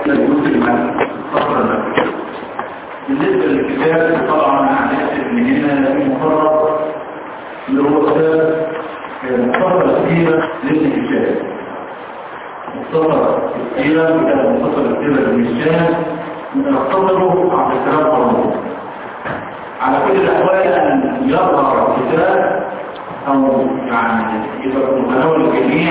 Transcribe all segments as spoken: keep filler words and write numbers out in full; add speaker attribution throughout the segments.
Speaker 1: بالنسبة للكتاب طبعا هنحسب ان هنا في مقرر اللي هو كتاب مختصر السيرة للكتاب مختصر السيرة كتاب مختصر السيرة للمشان نختصره عبد السلام مرموز. على كل الأحوال أن يظهر الكتاب أو يعني يبقى متناول الجميع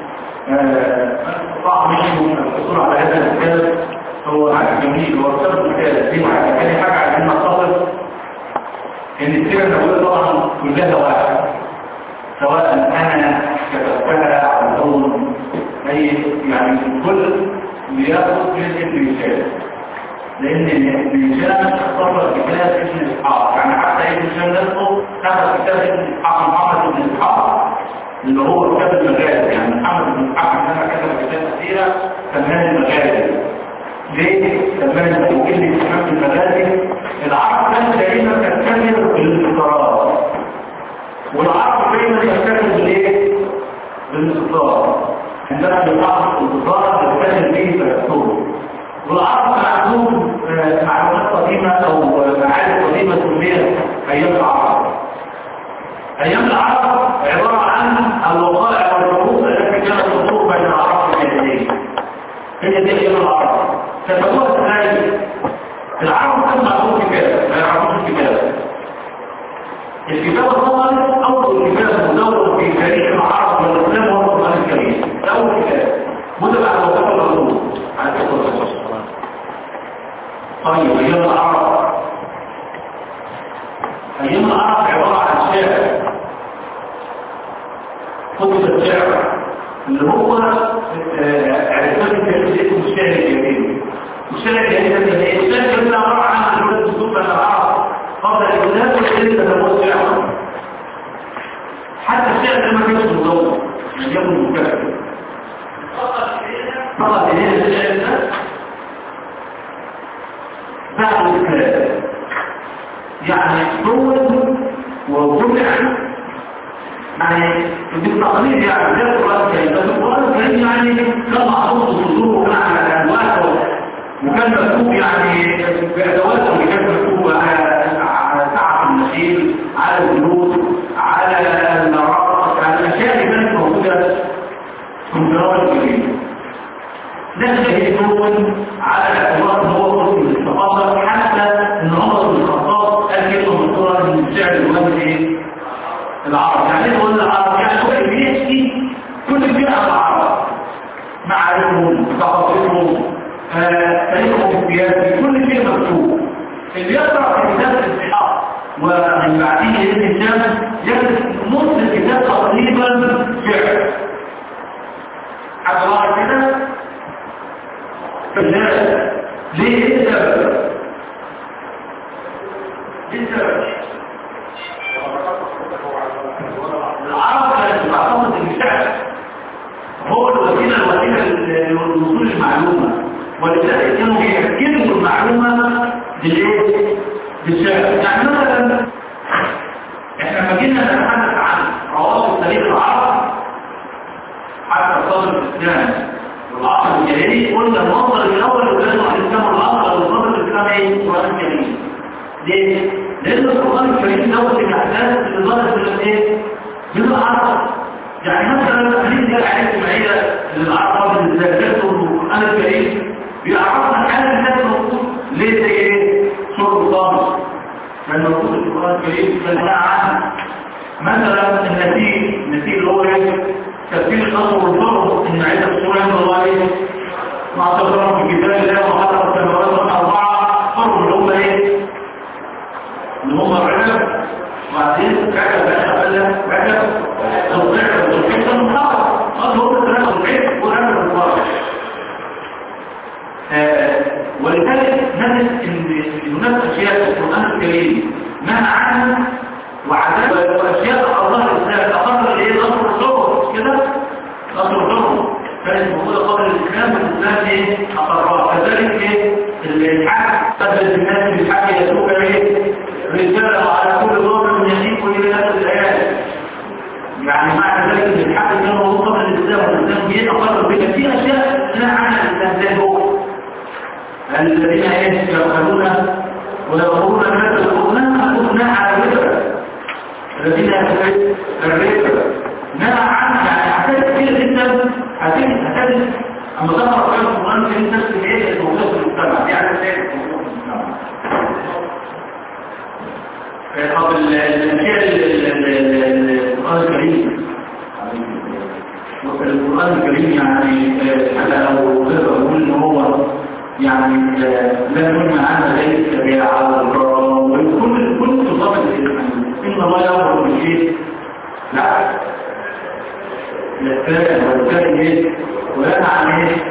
Speaker 1: استطاع منهم الحصول على هذا الكتاب هو حاجة جميل. هو كتاب الكتاب دي حاجة تاني حاجة عايزين نختصر إن السيرة النبوية طبعا كلها واحد، سواء أنا كتبتها أو لون أي يعني كل بياخد جزء الإنسان، لأن الإنسان اختصر كتاب ابن إسحاق، يعني حتى ابن الإنسان نفسه أخذ كتاب ابن إسحاق محمد بن إسحاق اللي هو كتاب المغازي، يعني محمد بن إسحاق عندما كتب كتاب كثيرة سماه المغازي. ليه؟ سماه كلمة كتاب المغازي. العرب كان دائما تتكلم بالاختصارات، والعرب دائما تتكلم بالايه؟ بالاختصار. عندما يقع الاختصار تتكلم به فيكتبه. والعرب عندهم معلومات قديمة أو معارف قديمة سميت أيام العرب. أيام العرب عبارة عن الوقائع والحروب التي كانت تدور بين العرب والجاهلية. هي دي أيام العرب. كتبوها ازاي؟ العرب كانوا معروف كتاب، ما يعرفوش الكتاب. الكتاب الأول أول كتاب مدون في تاريخ العرب والإسلام هو القرآن الكريم. ده أول كتاب. مدة بعد وفاة الرسول عليه الصلاة والسلام. طيب أيام العرب أيام العرب عبارة عن شعر، كتب الشعر اللي هو عرفات التاريخ اسمه الشعر الجاهلي. والشعر الجاهلي ده ايه؟ الشعر الجاهلي عبارة عن الروايات الصوفية بين العرب قبل الإسلام والإسلام تتبوت شعرا. حتى الشعر ده ما كانش مدون، لم يكن مكتب. فقط إلينا الشعر ده بعد الكلام يعني دول وجمع يعني بالتقليد يعني زي القرآن الكريم. بس القرآن الكريم يعني كان معروف الصدور وكان على الأدوات وكان مكتوب يعني بأدوات وكان مكتوب على سعف النخيل على الجلود على الرقص على الأشياء اللي كانت موجودة في القرآن الكريم. نفسه يكون على الاعتبار ان هو قسم الاستقامه، حتى ان عمر بن الخطاب قال كلمه مشهوره من الشعر الوهمي العرب. يعني يقول العرب يعني هو بيحكي كل فئه العرب، معارفهم، ثقافتهم، تاريخهم السياسي، كل شيء مكتوب. اللي يقرا في كتاب الاسحاق ومن بعده ابن هشام يجد نص الكتاب تقريبا شعر. حتى الله كده فالناس ليه ايه السبب؟ ايه السبب؟ العرب كانت تعتقد ان الشعر هو الوسيله الوسيله للوصول المعلومه، ولذلك كانوا بيركزوا المعلومه بالايه؟ بالشعر. يعني مثلا احنا لما جينا نتحدث عن روابط تاريخ العرب حتى صدر الاسلام والعصر الجاهلي، قلنا المصدر الاول اللي على الاسلام والعصر والمصدر الاسلام ايه؟ القران الكريم. ليه؟ لان القران الكريم دوت الاحداث اللي ظهرت من ايه؟ من العرب. يعني مثلا هنيجي نرجع على الاسماعيليه للعرب اللي ذاكروا القران الكريم بيعرفنا حال الناس موجود ليه زي ايه؟ شرب خالص كان موجود في القران الكريم. كان عن مثلا النتيج النتيج اللي هو ايه؟ تفسير الأمر والفرق إن عدة السورة من الله مع تفرق في كتاب الله وخلق السماوات الأربعة فرق اللي هم إيه؟ اللي هم الرجل وبعدين رجل بقى قبل رجل الضعف والحكمة المحاضرة قال هو الثلاثة الضعف ورجل الضعف. ولذلك نجد إن هناك أشياء في القرآن الكريم منع عنها وعذاب وأشياء الله الإسلام أقرر إيه؟ الأمر الصبر كده الأمر الصبر كانت موجودة قبل الإسلام والإسلام إيه؟ أقررها. كذلك إيه؟ الحق قبل الناس بالحق يسوق إيه؟ رسالة وعلى كل ضامن من يحيق إلى نفس الآيات. يعني معنى ذلك إن الحق كان موجود قبل الإسلام والإسلام إيه؟ أقرر بك في أشياء لا عنها الإسلام زي هو الذين يبخلون ويقولون الناس يقولون كنا على الربا الذين يبخلون الربا نهى عنه يعني حاجات كتير جدا هتجد اما ظهر في القرآن في نفس الايه الموجوده في المجتمع دي على اساس الموجوده في المجتمع. طب الاشياء القرآن الكريم القرآن الكريم يعني حتى لو نقدر نقول ان هو يعني لا يكون معانا زي الشريعه وكل كل نظام ان الله يامر بالشيء لا يستاهل ويستاهل ايه وينهى عن ايه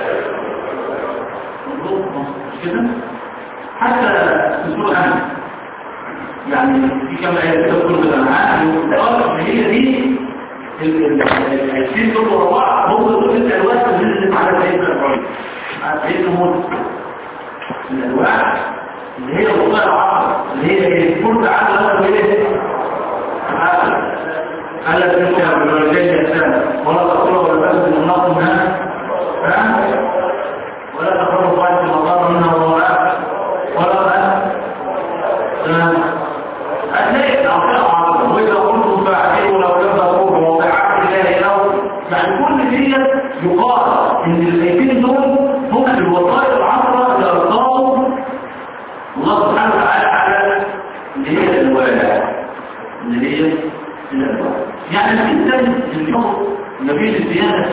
Speaker 1: مش كده حتى في سوره الانعام يعني في كم ايه تذكر بالانعام والقرآن هي دي الشيء دول ورا بعض هم دول الالوان اللي نزلت على سيدنا ابراهيم سيدنا موسى الالوان اللي هي الوصايا العشر اللي هي ايه كل عدد له ايه قال تنشا بالوالدين احسانا ولا تقولوا ولا تاخذوا من نقص منها ولا تقربوا فاحشه المقام منها وراء ولا هتلاقي الاوصايا العشر واذا قلتم فاعلوا ولو لم تقولوا موضعات الله له يعني كل دي يقال ان الايتين دول هم الوصايا العشره اللي ارقامهم الله سبحانه وتعالى على اللي هي الوالد اللي هي الوالد يعني الإنسان اليوم نبيل الديانة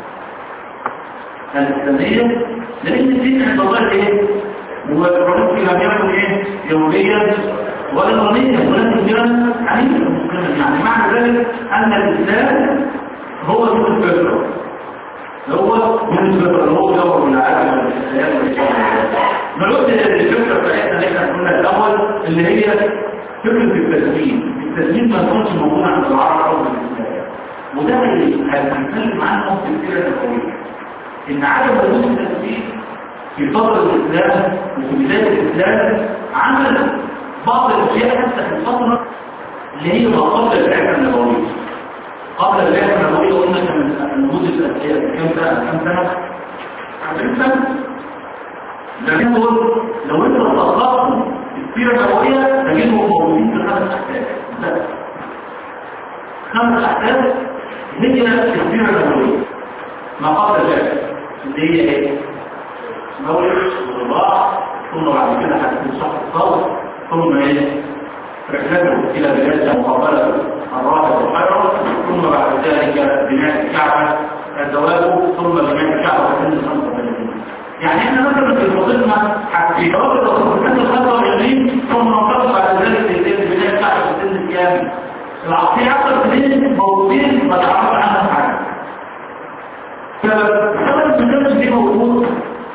Speaker 1: الإسلامية لأن الدين عند الله إيه؟ هو الرسول لم يكن إيه؟ يوميا ولا يوميا ولكن كان عنيفا يعني معنى ذلك أن الإسلام هو من الفكرة هو من الفكرة هو دور من العالم والإسلام والإسلام نرد الفكرة بتاعتنا اللي احنا قلنا الأول اللي هي فكرة التسليم التسليم ما يكونش موجود عند العرب أو الإسلام وده اللي هنتكلم عنه في السيرة النبوية إن عدم وجود التسليم في فترة الإسلام وفي بداية الإسلام عمل بعض الأشياء حتى في الفترة اللي هي ما قبل البعثة النبوية قبل البعثة النبوية قلنا كان وجود الأشياء كم سنة كم سنة؟ عشرين سنة لكن لو أنت تطبقت السيرة النبوية تجدهم موجودين في خمس أحداث بس خمس أحداث هي السيرة النبوية ما قبل ذلك اللي هي ايه؟ مولد والرضاع ثم بعد كده هتكون شخص الصوت ثم ايه؟ رحلته إلى بلاد مقابلة الراحة والخيرة ثم بعد ذلك بناء الكعبة زواجه ثم بناء الكعبة سن خمسة وثلاثين يعني احنا مثلا في وظيفتنا في جواب الرسول سن خمسة وعشرين ثم ننتقل بعد ذلك بناء الكعبة سن الكام العقلية عشر سنين موجودين ما تعرفش عنها حاجة سبب سبب الكلمة دي موجود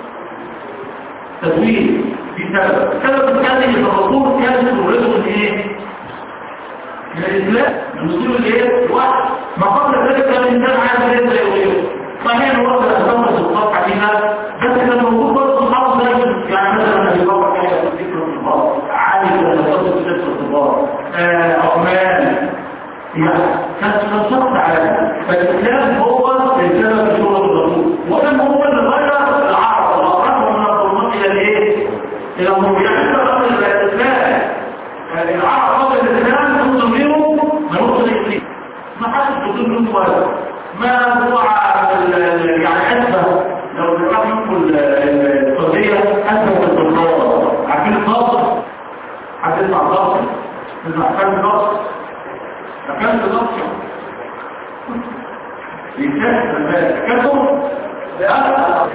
Speaker 1: تدوير في سبب سبب الثاني ان الرسول كان يريد من ايه؟ من الاسلام المسلم الايه؟ واحد ما قبل ذلك كان الانسان عايز يريد زي غيره صحيح ان وقت الاسلام الصفات عليها بس كان موجود برضه صحابه زي يعني مثلا ابي بكر كان يذكر في الصفات علي كان يذكر في الصفات عثمان يعني كان شخص على فالاسلام هو السبب في شغل الرسول ولم هو اللي غير العرب واقربهم من الظلمات الى الايه؟ الى النور يعني قبل الاسلام العرب قبل الاسلام كنتم منهم ما نوصل الاسلام ما حدش يقول لهم ولا ما هو يعني اشبه لو بنروح نقول السعوديه اشبه بالبلطار عارفين الناصر هتسمع الناصر تسمع كلام الناصر كلام الناصر يسافر المال كذب لا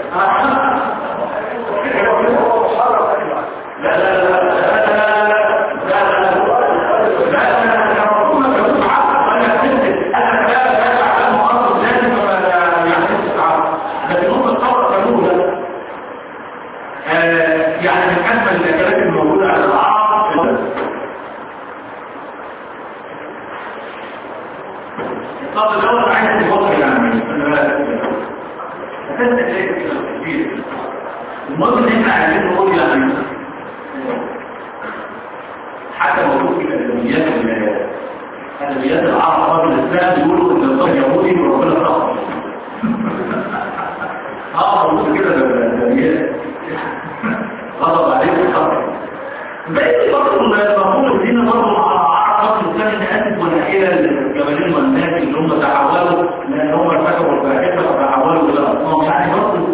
Speaker 1: لا لا يعني من أجمل الأكلات الموجودة على العرب طب الأول عايز تفضل يعني أساسا شيء كبير المهم إن إحنا عايزين نقول يعني حتى موجود في الأدبيات أدبيات العرب قبل الإسلام يقولوا إن الله يهودي وربنا صح اه موجود كده الأدبيات بقيت برضه المفروض الدين برضه عرف الإنسان أسف ونائلة للجبلين والناس اللي هم تحولوا لأن هم ارتكبوا الفاحشة وتحولوا إلى أصنام يعني برضه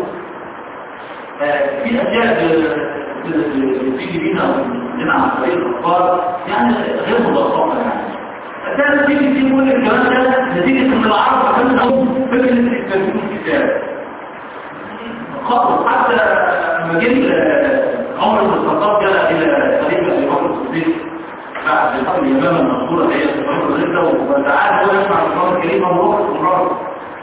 Speaker 1: في أشياء بتيجي بينا لنا عن طريق الأخبار يعني غير مبسطة يعني. كانت تيجي في كل الكلام ده نتيجة إن العرب كانوا فكرة الترجمة الكتاب خالص. حتى لما جيت عمر بن الخطاب جاء إلى خليفة أبي بكر الصديق بعد الحرب اليمامة المشهورة اللي هي في الحرب الردة وتعالى هو يسمع القرآن الكريم وهو استمرار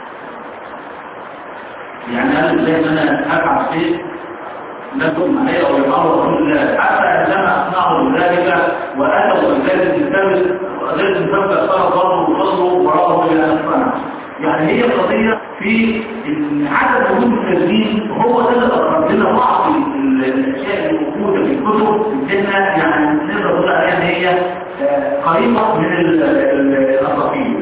Speaker 1: يعني قال ازاي ان انا افعل شيء لكم عليه او يقال رسول الله حتى عندما اصنعوا ذلك واتوا بذلك الكتاب غير المسبب صار ضربوا وصلوا وراءه الى ان صنع. يعني هي قضيه في ان عدد وجود التدريس هو ده اللي اقرب لنا بعض الاشياء الموجوده في الكتب انها يعني نقدر نقول عليها ان هي قريبه من الاساطير.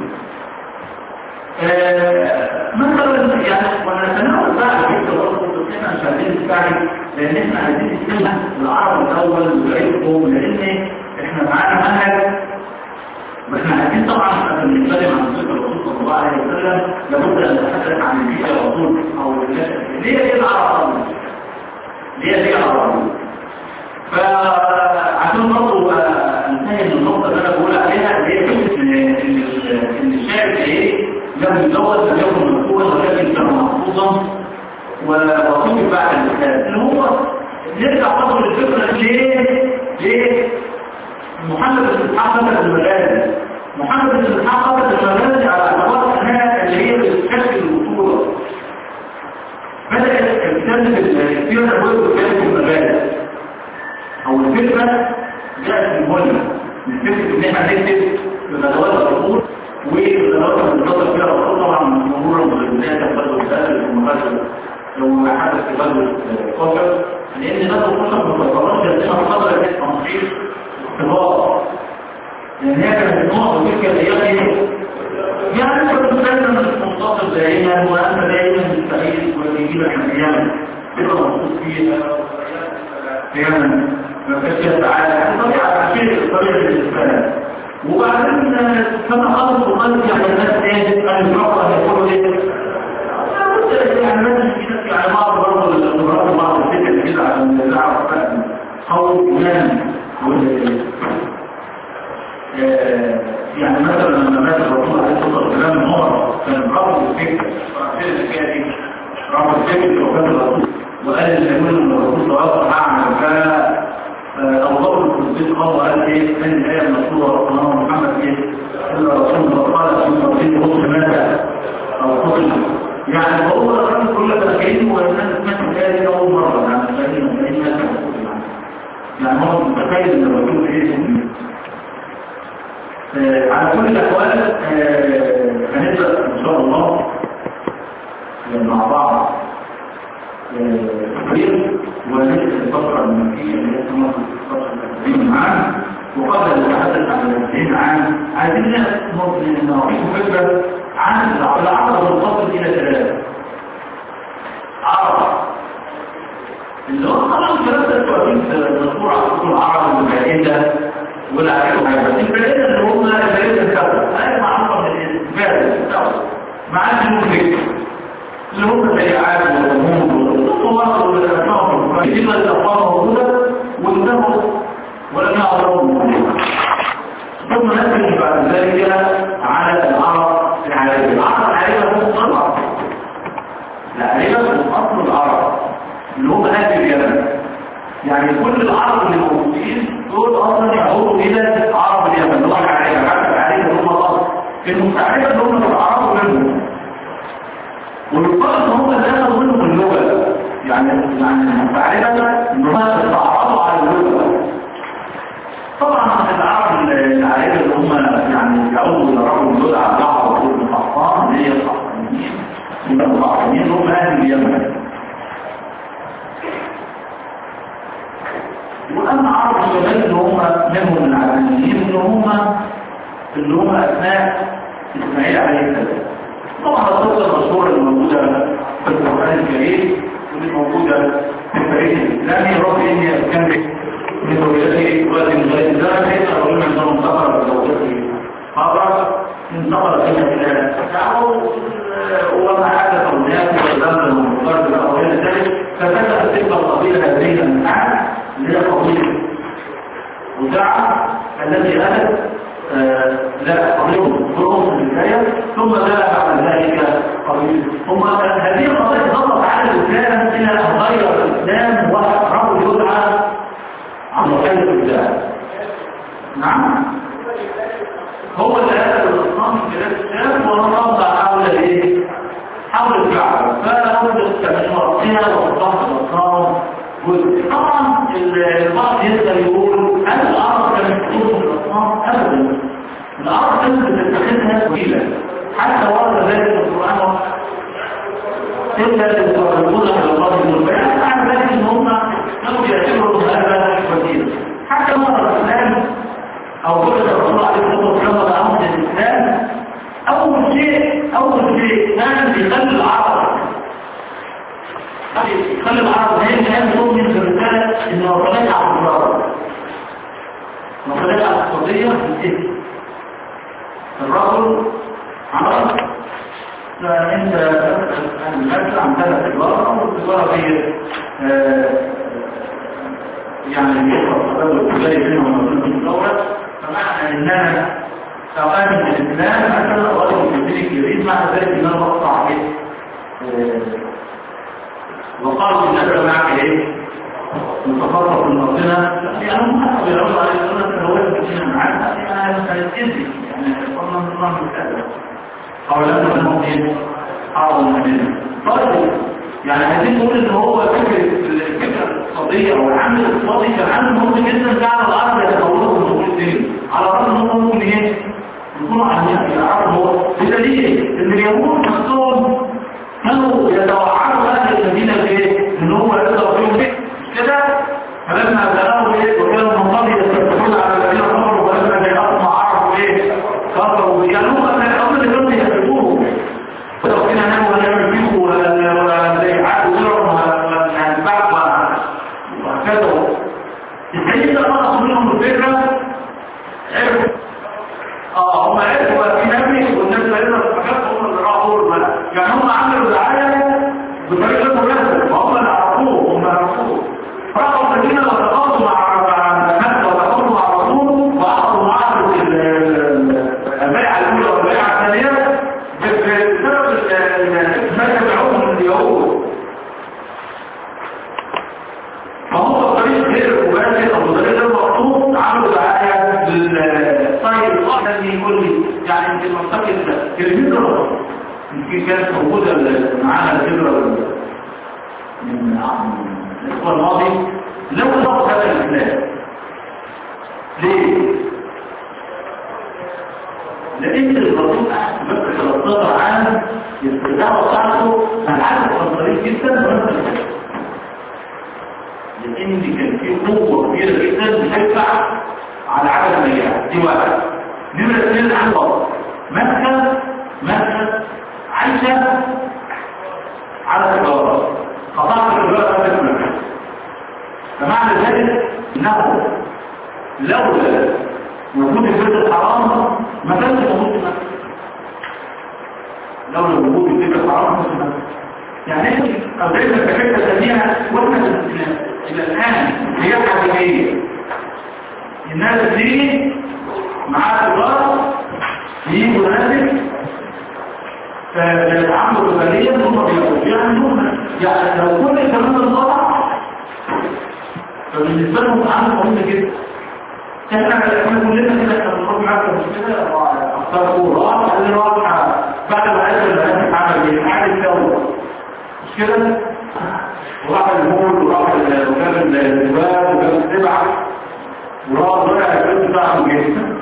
Speaker 1: مثلا يعني وانا سنقول بقى الفكره برضه احنا مش عايزين نستعجل لان احنا عايزين نستمع العرب الاول ونعرفهم لان احنا معانا منهج واحنا عايزين طبعا قبل ما نتكلم عن سيره الرسول صلى الله عليه وسلم لابد ان نتحدث عن البيئه الرسول او ليه ليه العرب ليه ليه العرب فعشان برضه انتهي من النقطه اللي انا بقول عليها اللي هي فكره ان الشاعر ايه لم يتزوج لم يكن مكتوبا ولكن كان محفوظا ووصول بعد الكتاب اللي هو نرجع برضه للفكره ليه ليه محمد بن اسحاق فتح المغازي محمد بن اسحاق فتح المغازي على اعتبار انها اللي هي بتشكل البطوله بدات الكتابه السيره الوجه كانت المغازي او الفكره جاءت من هنا من فكره ان احنا نكتب بغزوات الرسول والغزوات اللي بتطلع فيها الرسول طبعا مرورا بالبدايه غزوه الاسد والمغازي لو حدث في غزوه قطر لان غزوه قطر ما تعتبرش اسمها القدر التنصير اختبار لان هي كانت نقطه تلك الايام يعني كنت دايما منتصر دائما وانت دائما مستعيد ويجيبك من ايام تبقى مبسوط فيها دائما ما كانش فيها سعاده طبيعه شيء طبيعي بالنسبه وبعدين كما خلص وقلت يعني الناس ايه قال الفقره هيقولوا ايه يعني الناس في ناس يعني بعض برضه الامراض وبعض الفكر كده عشان نعرف خوف ايمان يعني مثلا لما مات الرسول عليه الصلاه والسلام عمر كان رفض الفكر فعشان الحكايه دي رفض الفكر وكان الرسول وقال اللي يقول ان الرسول توفى هعمل كذا ابو بكر الصديق قال وقال ايه كان الايه المشهوره ربنا محمد ايه الا رسول الله قال ان الرسول هو مات او قتل يعني هو الرسول كل ده كان والناس سمعت الايه دي اول مره يعني لكن الناس يعني هو متخيل ان الرسول ايه على كل الأحوال هنبدأ إن شاء الله مع بعض كبير ونبدأ الفترة المكية اللي هي تمر الفترة الأربعين عام وقبل نتحدث عن الأربعين عام عايزين نعطيكم فكرة عن العرب المنفصل إلى ثلاثة عرب اللي هو طبعا ثلاثة التواريخ مذكورة على كل العرب والجاهلة والعائلة بس البلاد اللي هم البلاد الكبرى هاي معروفة من البلاد الكبرى مع الجنوب اللي هم زي عاد والهموم والصوار والأسماء يجب الأطفال موجودة وانتهوا ولم يعرفوا ثم نتج بعد ذلك على العرب العربية العرب العربية هم الصنع العربية هم أصل العرب اللي هم أهل اليمن يعني كل العرب اللي موجودين دول اصلا يعودوا الى عرب اليمن اللي هو العرب حتى العرب هم الاصل المستعمره اللي هم العرب منهم والفرق ان هم دخلوا منهم اللغه يعني يعني المستعمره ان هم استعرضوا على اللغه طبعا العرب العرب اللي هم يعني يعودوا الى رب اللغه على بعض القحطان اللي هي القحطانيين القحطانيين هم اهل اليمن وأما عرب الشمال اللي هم منهم العلمانيين اللي هم اللي هم أثناء إسماعيل عليه السلام طبعا القصة المشهورة اللي موجودة في القرآن الكريم واللي موجودة في التاريخ الإسلامي رغم إن كان من روايته تلك القضية هذه الأنحاء اللي هي قضية وزعة التي أتت آه لا قضية فرص البداية ثم لا بعد ذلك قضية ثم هذه القضية ضغط على الإسلام إلى أن غير الإسلام وحرمه يدعى عن خير الإسلام. نعم هو اللي أتى بالأصنام في بلاد الشام ونصب حول إيه؟ حول الكعبة فأوجد كمشورتها وصفحة الأصنام جزء. طبعا البعض يسأل يقول هل الأرض كانت تخص الأصنام؟ أبدا. الأرض كانت بتتخذها طويلة حتى ورد ذلك في القرآن إلا يتقربون إلى الله بالبيان مع ذلك إن هم كانوا يعتبروا هذا وسيلة. حتى مرة الإسلام أو قلت الرسول عليه الصلاة والسلام أمر الإسلام أول شيء أول شيء كان بيخلي العرب يخلي العرب هي كان تؤمن بالرسالة إن وصلت على الضرر وصلت على القضية بالإثم. الرجل عرب فأنت الناس عندها تجارة والتجارة هي يعني يحفظ السبب التجاري بينهم وبين الدولة فمعنى أنها أوامن الإسلام مثلا أوامن الدين الجديد معنى ذلك أن أنا بقطع عليه وقالوا إن أبقى معك إيه؟ متفرق المرضنا لأنهم حتى بيعرضوا عليه السنة الأولى بكينا معاك أنا هنتجزي يعني قلنا من الله من كذا أو لم نكن إيه؟ أعظم مننا. طيب يعني عايزين نقول إن هو فكرة الفكرة الاقتصادية أو العمل الاقتصادي كان عامل مهم جدا جعل الأرض يتطوروا في الدخول الدين على الرغم إن هم ممكن إيه؟ يكونوا عاملين في العرب هو بدليل إن اليهود نفسهم كانوا يتوعدوا أهل المدينة بإيه؟ إن هم يقدروا فيهم إيه؟ كده فلما بلغوا إيه؟ وكانوا المنطقة يستفتحون على الذين كفروا ولما جاءهم عرفوا إيه؟ كفروا يعني هم أصلا اللي كانوا يحبوه ولو كنا نعمل ولا نعمل فيه ولا زي عاد وغيرهم ولا بعض وهكذا. الحقيقة ده خلص منهم الفكرة عرفوا اه هم عرفوا في نبي والناس لنا الحاجات هم اللي راحوا يعني هم عملوا دعاية بطريقة مناسبة وهم اللي عرفوه هم عرفوه راحوا المدينة وتقاطوا مع مكة وتقاطوا مع الرسول وأخذوا معه البيعة الأولى والبيعة الثانية بسبب ما تبعوهم من اليهود. فهم الطريق غير المباشر أو غير المقصود عملوا دعاية للطيب الأحسن يقول لي يعني في المنطقة الهجرة يمكن كانت موجودة معانا الهجرة من الأسبوع الماضي لو ضغط هذا الإسلام ليه؟ لأن الرسول أحسن بس ثلاثة عشر عام الدعوة بتاعته العدد كان طريق جدا ونفس لأن كان في قوة كبيرة جدا بتدفع على عدد المليار دي واحد. نمرة اثنين عن بعض مكة مكة عايشة على تجارة قطعت التجارة في مكة فمعنى ذلك انه لولا وجود البيت الحرام ما كانش موجود في مكة. لولا وجود البيت الحرام في مكة يعني قضيتنا كفكرة ثانية واحنا إلى الآن هي حقيقية الناس دي معاها تجارة في مناسب فالعمل الغالية هم بيقولوا يعني يعني لو كل كمان الضبع فبالنسبة لهم عمل مهم جدا. احنا احنا كلنا كده احنا بنروح معاك مش كده اختار كورة اللي راح بعد ما قال الهاتف عمل ايه؟ قاعد الدولة مش كده؟ وراح المول وراح وكان الزباب وكان السبعة وراح ضيع الفلوس بتاعهم جدا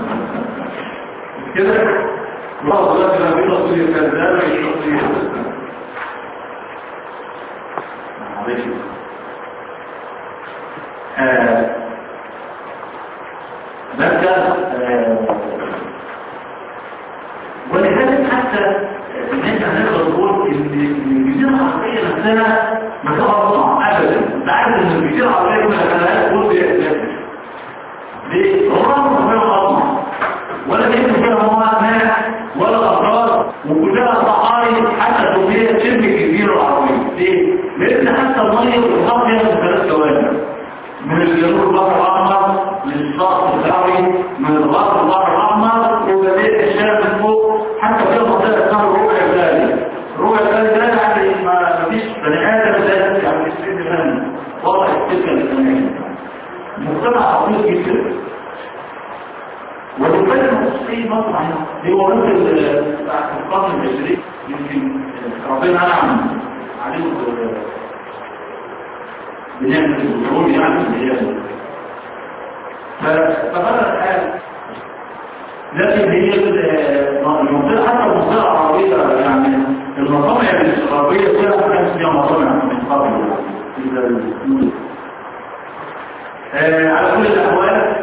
Speaker 1: مش كده؟ راح ضيع في تصوير كذابة الشخصية معلش بكى ولذلك حتى ان انت هنقدر نقول ان الجزيره العربيه نفسها ما تقطع ابدا. انت عارف ان الجزيره العربيه ما خلاهاش تقول بايه؟ ليه؟ عمرها ما فيها قطع ولا كان فيها مواقع ولا اضرار وكلها صحاري حتى تبقى شبه الجزيره العربيه. ليه؟ لان حتى الميه جنوب البحر الأحمر للشاطئ الغربي من الغرب البحر الأحمر وبداية الشام من فوق حتى في منطقة اسمها الربع الثاني. الربع الثاني ده يعني ما فيش بني آدم ذات يعني مش في الثاني وضع السكة الإسلامية. مجتمع خطير جدا. وبالتالي المصريين مطلع هو ممكن بعد القرن العشرين يمكن ربنا نعم عليهم بنعمة البترول يعني الزيادة. فبدأ الحال لكن هي المنطقة حتى المنطقة العربية يعني المصانع العربية فيها كانت فيها مصانع من قبل على كل الأحوال.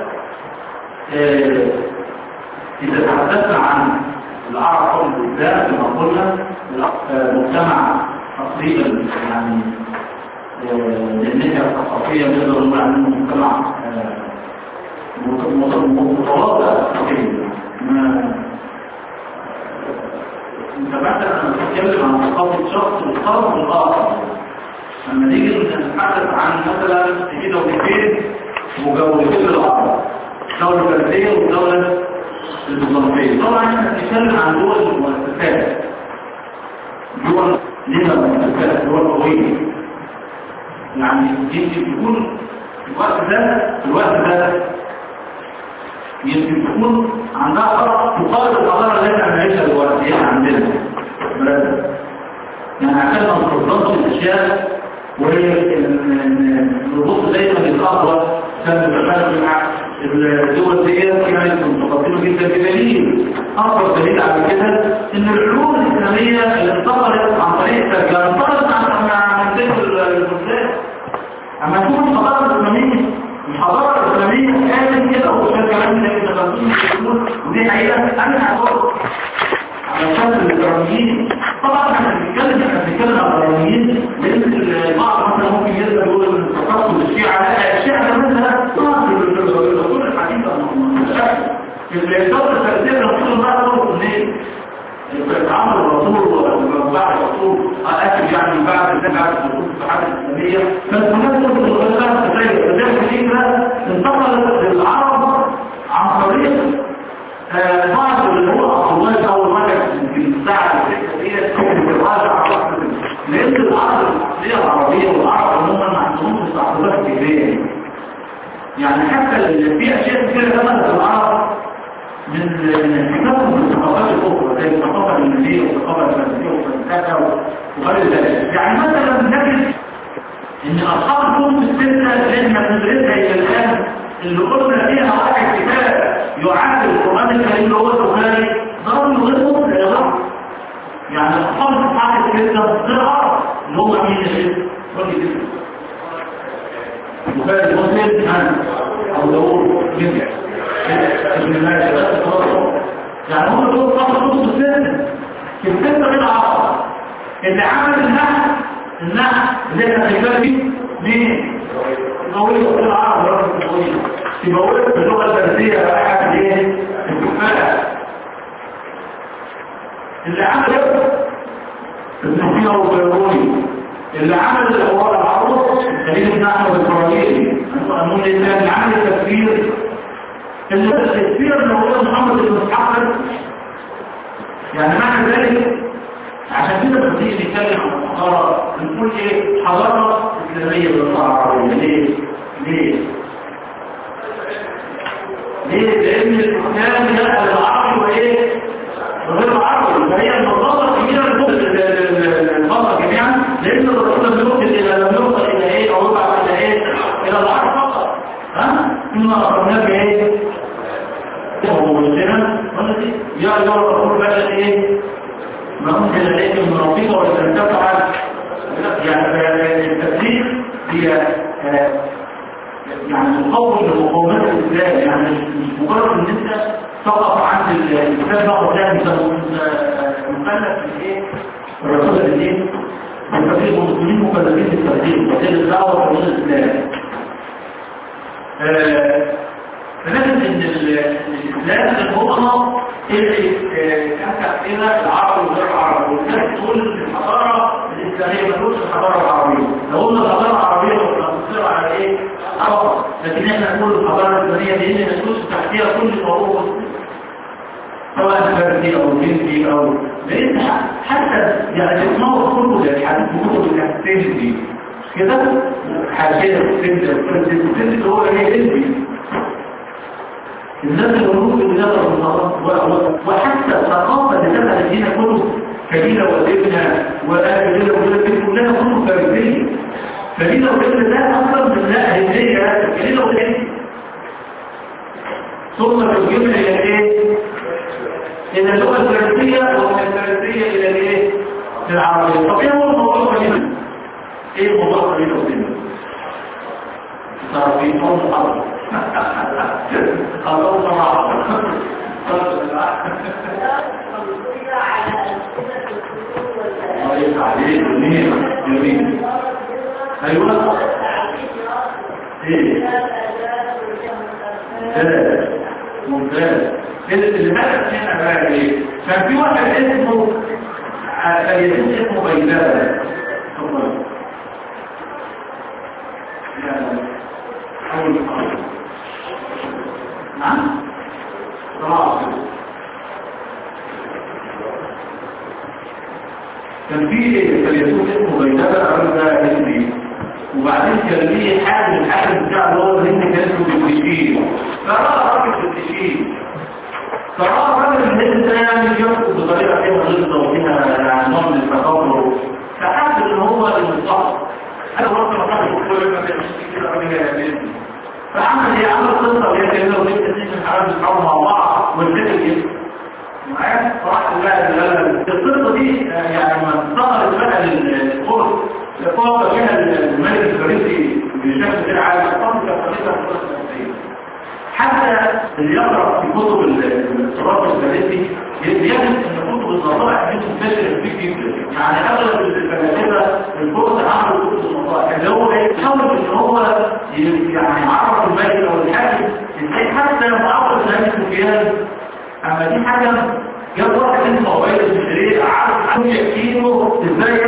Speaker 1: إذا تحدثنا عن العرب قبل الإسلام كما قلنا مجتمع تقريبا يعني للناحية الثقافية نقدر نقول عنه مجتمع متواضع تقريبا. انت بعد أن نتكلم عن ثقافة شخص والطرف الآخر لما نيجي نتحدث عن مثلا في دولتين مجاورتين للعرب دولة فردية ودولة البيزنطية. طبعا احنا بنتكلم عن دول المؤسسات دول لها مؤسسات دول قوية يعني يمكن تكون في الوقت ده في الوقت ده يمكن تكون عندها فرق تقارب الحضارة اللي احنا بنعيشها دلوقتي احنا عندنا بلد يعني عشان ما نفرضش الاشياء وهي النصوص دايما الأقوى كانت تتفاعل مع الدول دي كانت متقدمة جدا بدليل أكبر دليل على كده إن العلوم الإسلامية اللي انتقلت عن طريق الترجمة انتقلت عن منطقة البلدان. أما تكون الحضارة الإسلامية الحضارة الإسلامية كانت كده وكان كلام ده كده خمسين يقول ودي حقيقة أنا هقول على أساس الإسلاميين. طبعا احنا بنتكلم احنا بنتكلم عن الإسلاميين لأن البعض مثلا ممكن يقدر يقول إن تقصد الشيعة لا الشيعة مثلا صار الرسول الحديث في الدولة الفلسطينية رسول الله صلى الله عمل الرسول وبعد الرسول أكد يعني بعد بعد الرسول في الحالة الإسلامية فالمناسبة في الغزالة التسلية فذلك الفكرة انتقلت للعرب عن طريق بعض اللي هو أخوات أول مرة في الساعة الفكرة هي تكون بالراجع لأن العرب الأصلية العربية والعرب عموما ما عندهمش تعقيدات فكرية يعني حتى في أشياء كثيرة كمان العرب من انحكامهم من الثقافات الأخرى زي الثقافة الإنجليزية والثقافة الفرنسية والفلسفة وغير ذلك. يعني مثلا نجد إن أصحاب الكتب الستة اللي احنا بندرسها إلى الآن اللي قلنا فيها واحد كتاب يعادل القرآن الكريم اللي هو البخاري ضرب غيرهم للغرب. يعني أصحاب الصحاح الستة غير عرب اللي هم مين يا قولي كده البخاري مسلم أو داوود جميع ابن ماجه يعني هم دول صاحب الكتب الستة الستة من العرب اللي عمل النحو النحو اللي احنا شايفاه فيه مين؟ قوي في العرب ورقم قوي في مواد اللغة الفارسية رايحة ايه؟ الكفاءة اللي عمل ابن سينا والبيروني اللي عمل الأوراق العروض دليل النحو الإسرائيلي أنه اللي عمل التفسير اللي التفسير اللي هو محمد بن اسحاق يعني معنى ذلك عشان كده بنيجي نتكلم عن الحضارة بنقول ايه حضارة إسلامية باللغة العربية ليه؟ ليه؟ ليه؟ لأن الإسلام يأخذ العربي وإيه؟ وغير العربي فهي المنظمة الكبيرة للفترة جميعا لأن الرسول لم يوصل إلى لم يوصل إلى إيه أو يبعث إلى إيه؟ إلى العرب فقط ها؟ ثم أخذناه بإيه؟ وهو مسلما والذي يا أيها الرسول باشا إيه؟ ما أنزل إليكم من ربكم ولن تفعل يعني التفسير هي يعني مقوم لمقومات الإسلام يعني مش مجرد إن أنت تقف عند الإسلام فقط لا أنت مكلف في إيه؟ الرسول الدين التفسير المسلمين مكلفين بالتفسير وسائل الدعوة وسائل الإسلام. فنجد إن الإسلام الهضمة اللي كانت إلى العرب وغير العرب والناس تقول الحضارة الإسلامية ما تقولش الحضارة العربية لو قلنا الحضارة العربية وتصير على إيه؟ عرب لكن احنا نقول الحضاره الاسلاميه لان النصوص تحتها كل فروق سواء فردي او جنسي او لان حتى يعني تسمعوا كله زي الحديث كتب التحسين دي كده حاجات السند السند هو ايه جنسي الناس الهروب اللي نظروا النظام وحتى الثقافه اللي دخلت هنا كله كبيره وابنها واهل وكده كلها كله فرديه فدينا وكده ده اكثر من لا هديه كبيره وكده ثم ترجمنا الى ايه إلى اللغة الفرنسية ومن الفرنسية إلى الإيه؟ العربية. طب إيه هو الموضوع قليلا؟ إيه الموضوع قليلا قليلا؟ صار في قوم حرب. قالوا صراحة. طيب عليه جميل جميل. أيوة. إيه؟ ممتاز ممتاز. اللي بدأت هنا بقى ايه؟ كان في واحد اسمه فيزيد اسمه بيداد اول خالص نعم؟ خلاص كان في فيزيد اسمه بيداد الراجل ده هندي وبعدين كان ليه حاجه من الحاجه بتاع اللي هو الهندي كان اسمه بالتشيل فرأى راجل بالتشيل فرأى الراجل الهند ده يعني يحكم بطريقه فيها غلظه وفيها نوع من التكبر فحس ان هو المصطلح انا وقت ما كان بيقول لك ما تمشيش كده راجل يا فعمل ايه عمل قصه وهي كده وجبت اثنين من الحرام بيتحاوروا مع بعض والفكر كده معايا صراحه لا القصه دي يعني لما انتقلت بقى للقرص فوق فيها الملك الفرنسي بشكل غير عادي اصلا كانت خليفه في القرص الفرنسيه حتى اللي يقرأ في كتب الصراط الفلسي يجد ان كتب النصائح دي منتشرة فيه جدا يعني اغلب الفلاسفة الفرصة عملوا كتب النصائح اللي هو يحاول ان هو يعني يعرف الملك او الحاكم ازاي حتى معرض الهندي سفيان اما دي حاجة جاب واحد اسمه عبيد الشريف عارف عنه يحكيله ازاي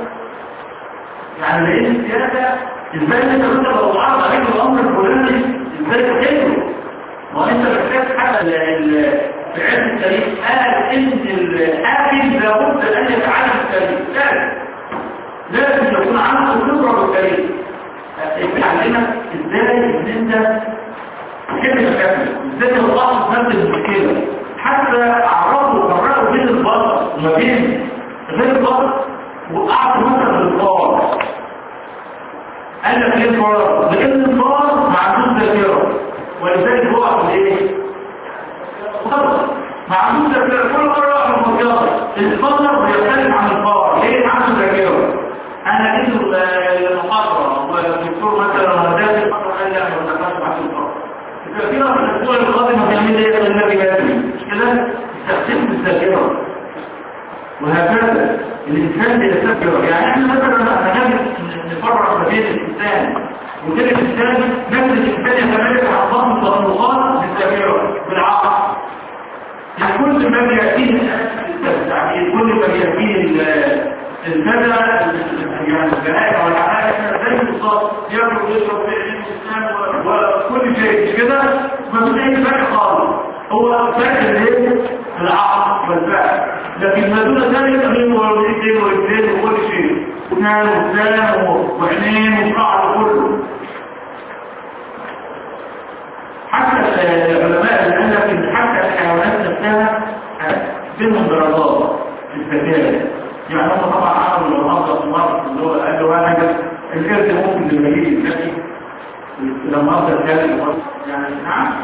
Speaker 1: يعني لان السياسة ازاي انت مثلا لو عرض عليك الامر الفلاني ازاي تحله وانت بتحس حتى في علم التاريخ قال ان الحاكم لابد ان يتعلم التاريخ لازم لازم يكون عنده خبره بالتاريخ بيعلمك ازاي ان انت تحل مشاكل ازاي تلاحظ نفس المشكله حتى اعرفوا وفرقوا بين البطل وما بين غير البطل واعطوا مثلا الفار قال لك ايه الفار؟ لان الفار ما عندوش ذاكره ولذلك هو عمل ايه؟ خلاص معلوم ذاكره كل مره في المنطقه الفار بيختلف عن الفار ليه عنده ذاكره؟ انا جيت المحاضره والدكتور مثلا داخل الفتره قال لي انا ما ذاكرتش عن الفار الذاكره في الاسبوع القادم هتعمل ايه؟ النبي جاي مش كده؟ استخدمت الذاكره وهكذا الانسان بيتذكر يعني احنا مثلا هنجد نفرق ما بين الانسان وكده الانسان نفس الانسان يتملك على ضمن التطلقات بالذاكره بالعقل يعني كل ما بياتيه يعني كل ما بياتيه الكذا يعني الجنائح والعمائح زي بالظبط ياكل ويشرب في علم الاسلام وكل شيء مش كده ما بتلاقيش فاكر خالص هو فاكر ايه العقل والفعل لكن ما دون ذلك امين والاثنين والاثنين وكل شيء وكان وكلام وعينين وشعر كله حتى العلماء اللي قال لك ان حتى الحيوانات نفسها بينهم درجات في الذكاء يعني هم طبعا عملوا المنظر في مصر اللي هو قال له انا الكرد ممكن للمجيء الذكي لما افضل كلمه يعني نعم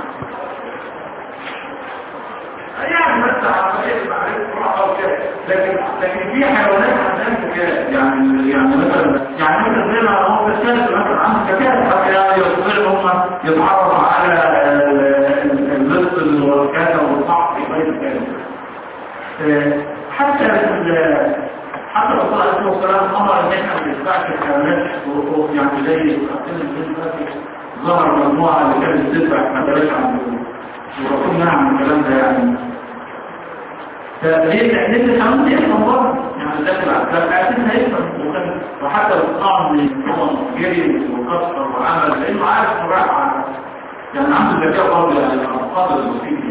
Speaker 1: يعني بس عمليه معرفه راحه وكده لكن لكن في حيوانات عندها ذكاء يعني يعني مثلا يعني مثلا زي ما هو الثالث مثلا عنده ذكاء حتى يعني يستطيعوا هم يتعرفوا على اللص والكذا والصعب في غير الكلام حتى حتى الرسول عليه الصلاه والسلام امر ان احنا ما نتبعش الحيوانات يعني زي الحين ظهر مجموعه اللي كانت بتتبع ما بلاش عن الرسول نعم الكلام ده يعني فليه لأن الحمد يفهم برضه يعني داخل على الكلام أكيد هيفهم وحتى الطعم من جري وكسر وعمل لأنه عارف مراحة يعني عنده ذكاء برضه يعني الأنقاض الموسيقى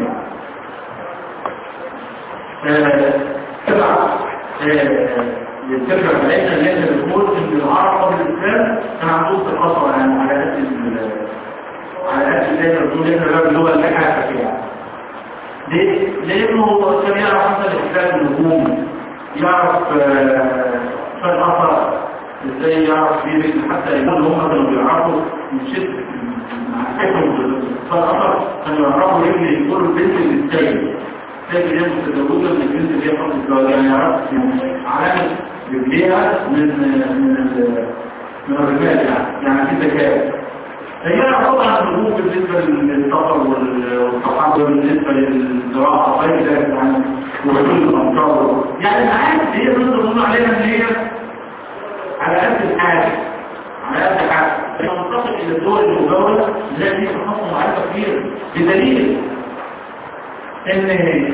Speaker 1: يعني تبع للفكرة بتاعتنا اللي احنا بنقول ان العرب قبل الاسلام كان عندهم تقاطع يعني على اساس على اساس اللي احنا بنقول ان الراجل هو اللي حاجه فيها ليه؟ لانه كان يعرف حتى الاحتلال النجوم يعرف فالأثر ازاي يعرف فيه حتى يقول هم كانوا بيعرفوا من شدة معرفتهم فالأثر كانوا يعرفوا رجل يقولوا البنت اللي ازاي لكن هي متزوجة من البنت اللي هي خمس الزواج يعني يعرف علامة رجليها من من من الرجال يعني يعني في ذكاء هي طبعا النجوم بالنسبة للسفر والصحابة بالنسبة للزراعة غير ذلك عن وحدود الأمطار يعني معاك هي نقدر نقول عليها ان هي على قد الحاجة على قد الحاجة تنتقل إلى الدول المجاورة التي تخصص معرفة كبيرة بدليل ان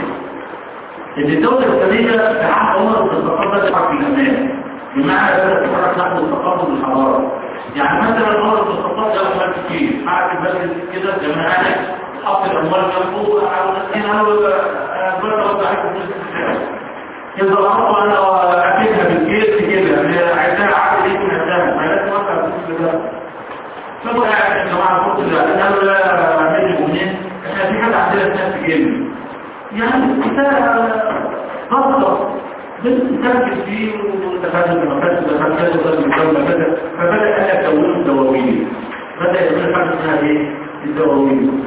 Speaker 1: ان الدولة الإسلامية تعامل عمر الثقافة تدفع في الأمان بمعنى ذلك تتحرك نحو الثقافة والحضارة يعني مثلا عمر الثقافة ده أموال كتير قاعد المسجد كده جماعات حط الأموال جنبه أو نسين أنا بلد أوضع حاجة في المسجد إذا أعطوا أنا أكيدها بالكيس كده عايزاها عقل إيه من الدم ما لازم أوضع في المسجد ده فبقى قاعد يا جماعة قلت لا أنا لا أعمل منين إحنا في حد عندنا الناس تجيبني يعني كتاب خاصة بنتركز فيه وتفاجئ المفاسد وتفاجئ المفاسد فبدأ أن يكون الدواوين بدأ يكون حاجة اسمها ايه؟ الدواوين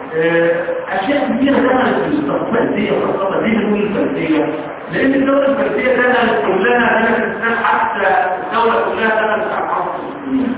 Speaker 1: أشياء كثيرة دخلت في الفلسفة خاصة دي نقول الفلسفة لأن الدولة الفلسفية دخلت كلها دخلت حتى الدولة كلها دخلت على حرب المسلمين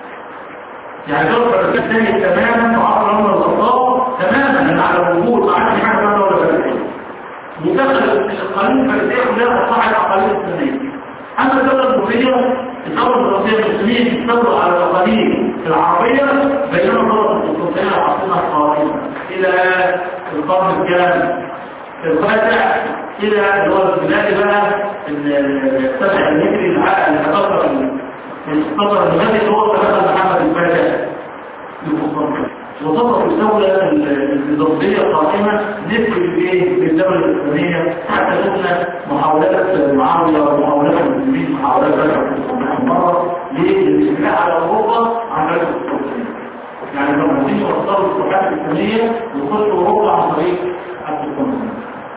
Speaker 1: يعني الدولة الفلسفية ثانية تماما وعبر عمر الخطاب تماما على الوجود ما عادش حاجة اسمها دولة فلسفية ودخل القانون الفلسفية كلها تصحح الأقاليم السنية أما الدولة المصرية الدولة المصرية المسلمين تطلع على الأقاليم العربية بينما الدولة القسطنطينية العاصمة القاهرة إلى القرن الكام الخامس إلى دول البلاد بقى السبع المتري اللي تكسر السطر المالي هو تدخل محمد الفاتح للقسطنطينية وطبق الدولة النظامية القائمة نسبة الايه بالدولة الإسلامية حتى شفنا محاولات معاوية ومحاولات المسلمين محاولات فتح مرة للاستيلاء على أوروبا عن طريق القسطنطينية يعني لما عايزين يوصلوا الفتوحات الإسلامية يخشوا أوروبا عن طريق القسطنطينية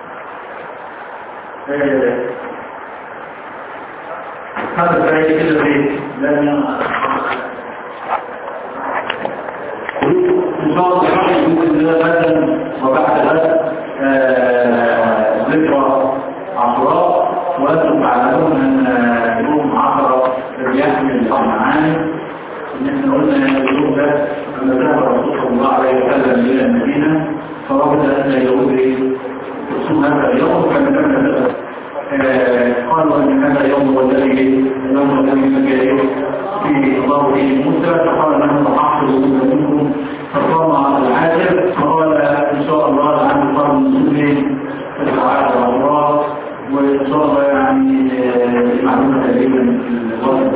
Speaker 1: هذا الفريق كده ليه؟ لأن إن شاء الله يمكن لنا غدا وبعد غد ذكرى عاشوراء وأنتم تعلمون أن يوم عشرة بيحمل معاني إن احنا قلنا اليوم ده لما ذهب الرسول صلى الله عليه وسلم إلى المدينة فرغب أن يهودي تصوم هذا اليوم فكان قالوا أن هذا يوم والذي يوم الذي سجل في الله به موسى فقال له تحفظ منكم فصام على العاجل فقال ان شاء الله لعن قرن المسلمين في العاده والامراض وان شاء الله يعني معلومه تقريبا في الوقت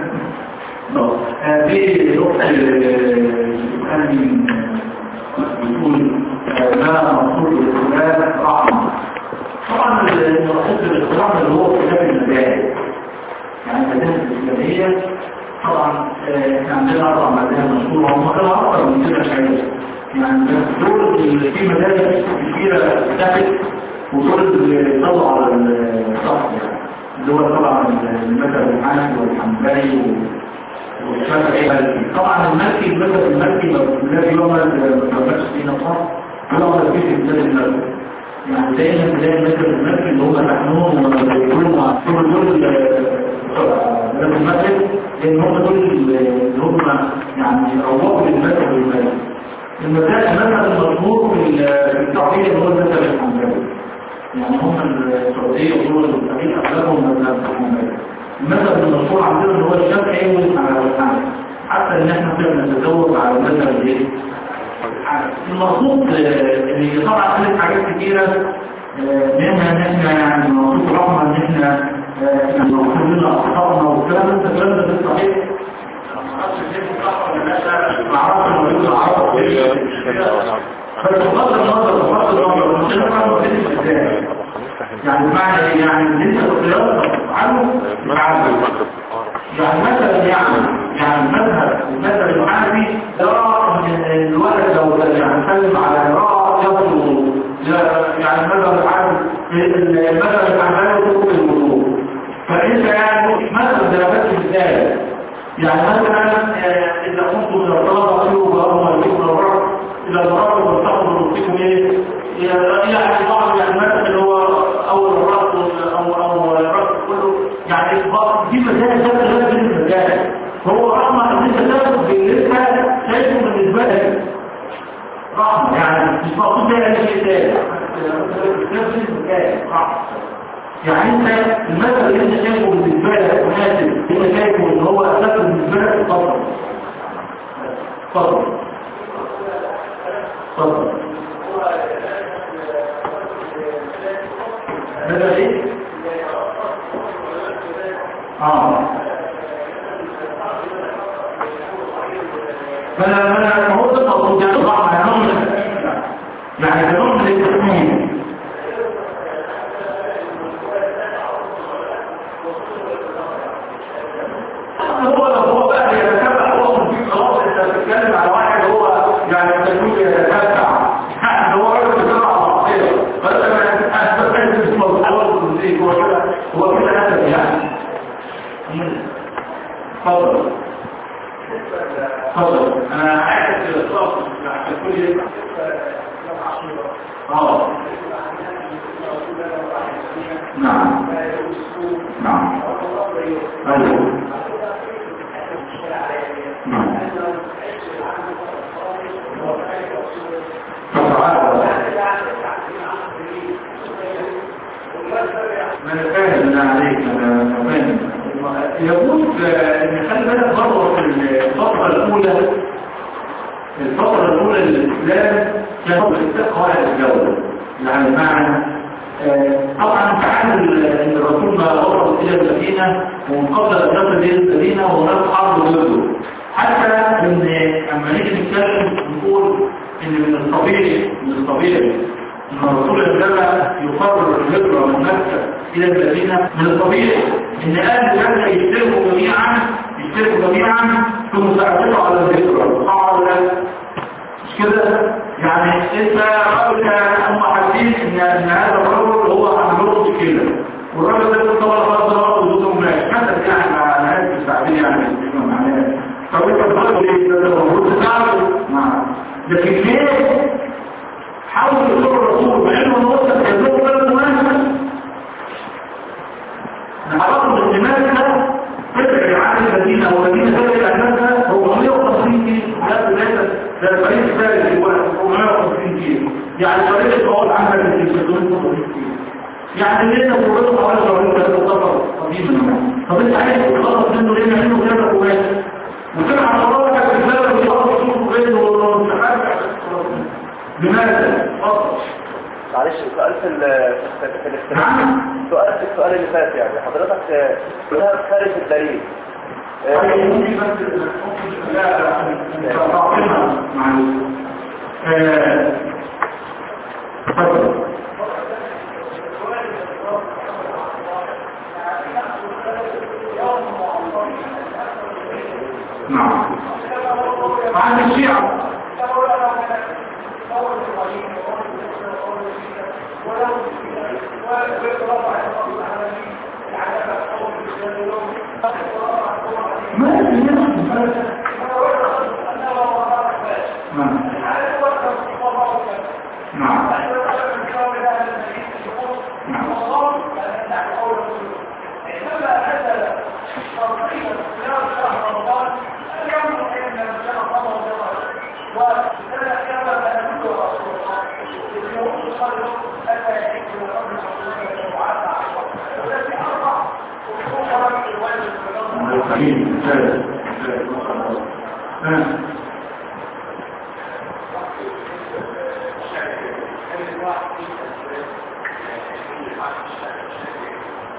Speaker 1: هذه نقطه الان بتقول ما مقصود الاختلاف رحمه طبعا المقصود الاختلاف اللي هو كتاب المذاهب يعني المذاهب الاسلاميه طبعا احنا عندنا اربع مذاهب مشهوره وهم كانوا اكثر من كده شويه يعني دول اللي في مذاهب كثيره دخلت ودول اللي طلعوا على السطح يعني اللي هو طبعا المذهب الحنفي والحنبلي والشافعي طبعا المالكي المذهب المالكي الذي يوم ما فيش فيه نقاط هو ما فيش مثال المذهب يعني دايما تلاقي المذهب المالكي اللي هم محنون ويقولوا مع دول دول لازم المذهب لأن هم دول اللي هم يعني روضوا للمذهب المالي المذهب المذهب المشهور في التعبير هو المذهب الحنبلي يعني هم السعودية ودول المستقيم أغلبهم مذهب الحنبلي المذهب المشهور عندنا اللي هو الشافعي والحنبلي حتى إن احنا كنا نتزوج على المذهب الايه؟ المقصود ان طبعا كانت حاجات كتيرة منها ان احنا يعني نوصف رحمه ان احنا نوصف لنا اصحابنا والكلام ده الكلام ده صحيح. ما اعرفش ليه صح ولا لا، ما اعرفش لو يقول العرب بس بغض النظر بغض النظر مش هنعرف ازاي يعني معنى ايه يعني ان انت تتلوث عنه معاه يعني مثلا يعني يعني المذهب المذهب الحنفي يرى ان الولد لو يعني سلم على امراه يصل يعني المذهب الحنفي المذهب الحنفي يطلب الوضوء. فانت يعني مثلا درجات ازاي يعني مثلا اذا كنتم من الطلبه فيهم وهم يجيبوا الرب الى المراتب والتقبل فيكم ايه يعني بعض يعني مثلا اللي هو اول الراس او او الراس كله يعني دي مزايا ثابته غير المزايا. هو رغم ان انت تاخد بالنسبه شايفه بالنسبه لك رغم يعني مش مقصود ده شيء ثاني نفس المكان يعني انت المثل اللي انت شايفه بالنسبه لك مناسب انت شايفه ان هو اساسا بالنسبه لك تفضل تفضل تفضل هذا ايه؟ اه فانا انا هو ده الموضوع يعني طبعا يعني كنوع من التسميم هو هو بقى يتتبع وصل فيه خلاص انت بتتكلم على واحد هو يعني تكون يتتبع يعني هو راجل بسرعه معصيه بس انا استفدت من الموضوع هو كده هو كده اسف يعني اتفضل اتفضل انا عايز الاطلاق عشان كل اه نعم نعم ايوه نعم انا فاهم ان عليك انا فاهم يجوز ان خلي بالك برضه في الفتره الاولى الفتره الاولى للاسلام كانت بتقوى الجوله يعني معنى طبعا تعالى ان الرسول ما وصل الى المدينه ومن قبل ان يصل الى المدينه وهناك حرب ضده حتى ان لما نيجي نتكلم نقول ان من الطبيعي من الطبيعي ان الرسول عندما يقرر الهجره من مكه الى المدينه من الطبيعي ان اهل مكه يشتركوا جميعا يشتركوا جميعا في مساعدته على الهجره صح ولا لا؟ مش كده يعني انت راجل هم حاسين ان ان هذا الرجل هو عنده مشكله والراجل ده طبعا خلاص راجل وجوده ماشي مثلا يعني مع ناس مساعدين يعني معناه طب انت بتقول ايه ده المفروض تعرف لكن ليه حاول تقول الرسول مع انه وصل كذوب بلد مناسب نعرفه ان مكه تبعد عن المدينه والمدينه تبعد عن مكه أربعمائة وخمسين كيلو ده ليس ده الطريق الثالث هو أربعمائة وخمسين كيلو يعني طريق الطوال عنها من ستمائة وخمسين كيلو يعني ليه تقولوا حوالي شهرين ثلاثه سفر قديما طب انت عايز تخلص منه ليه منه كده كويس وكده على طريقك في البلد ويقعد يشوف بينه والمساعدة لماذا؟ اتفضل
Speaker 2: معلش سؤال في في الاختلاف سؤال في السؤال اللي فات يعني حضرتك قلتها خارج الدليل
Speaker 1: طيب ممكن بس ممكن لا لا تعطينا معلش اتفضل نعم عن الشيعة ما نعم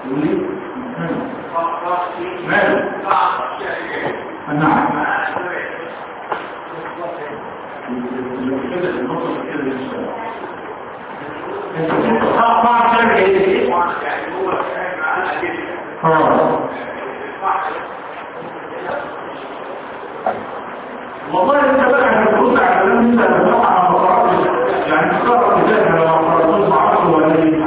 Speaker 1: يقول لي ماله نعم كده النقطة كده انت صعب تعمل ايه يعني هو اه والله انت بقى هترد على كلام انت لما على مقارنه يعني تقرر ازاي لما قررتوش مع عشرة ولا ايه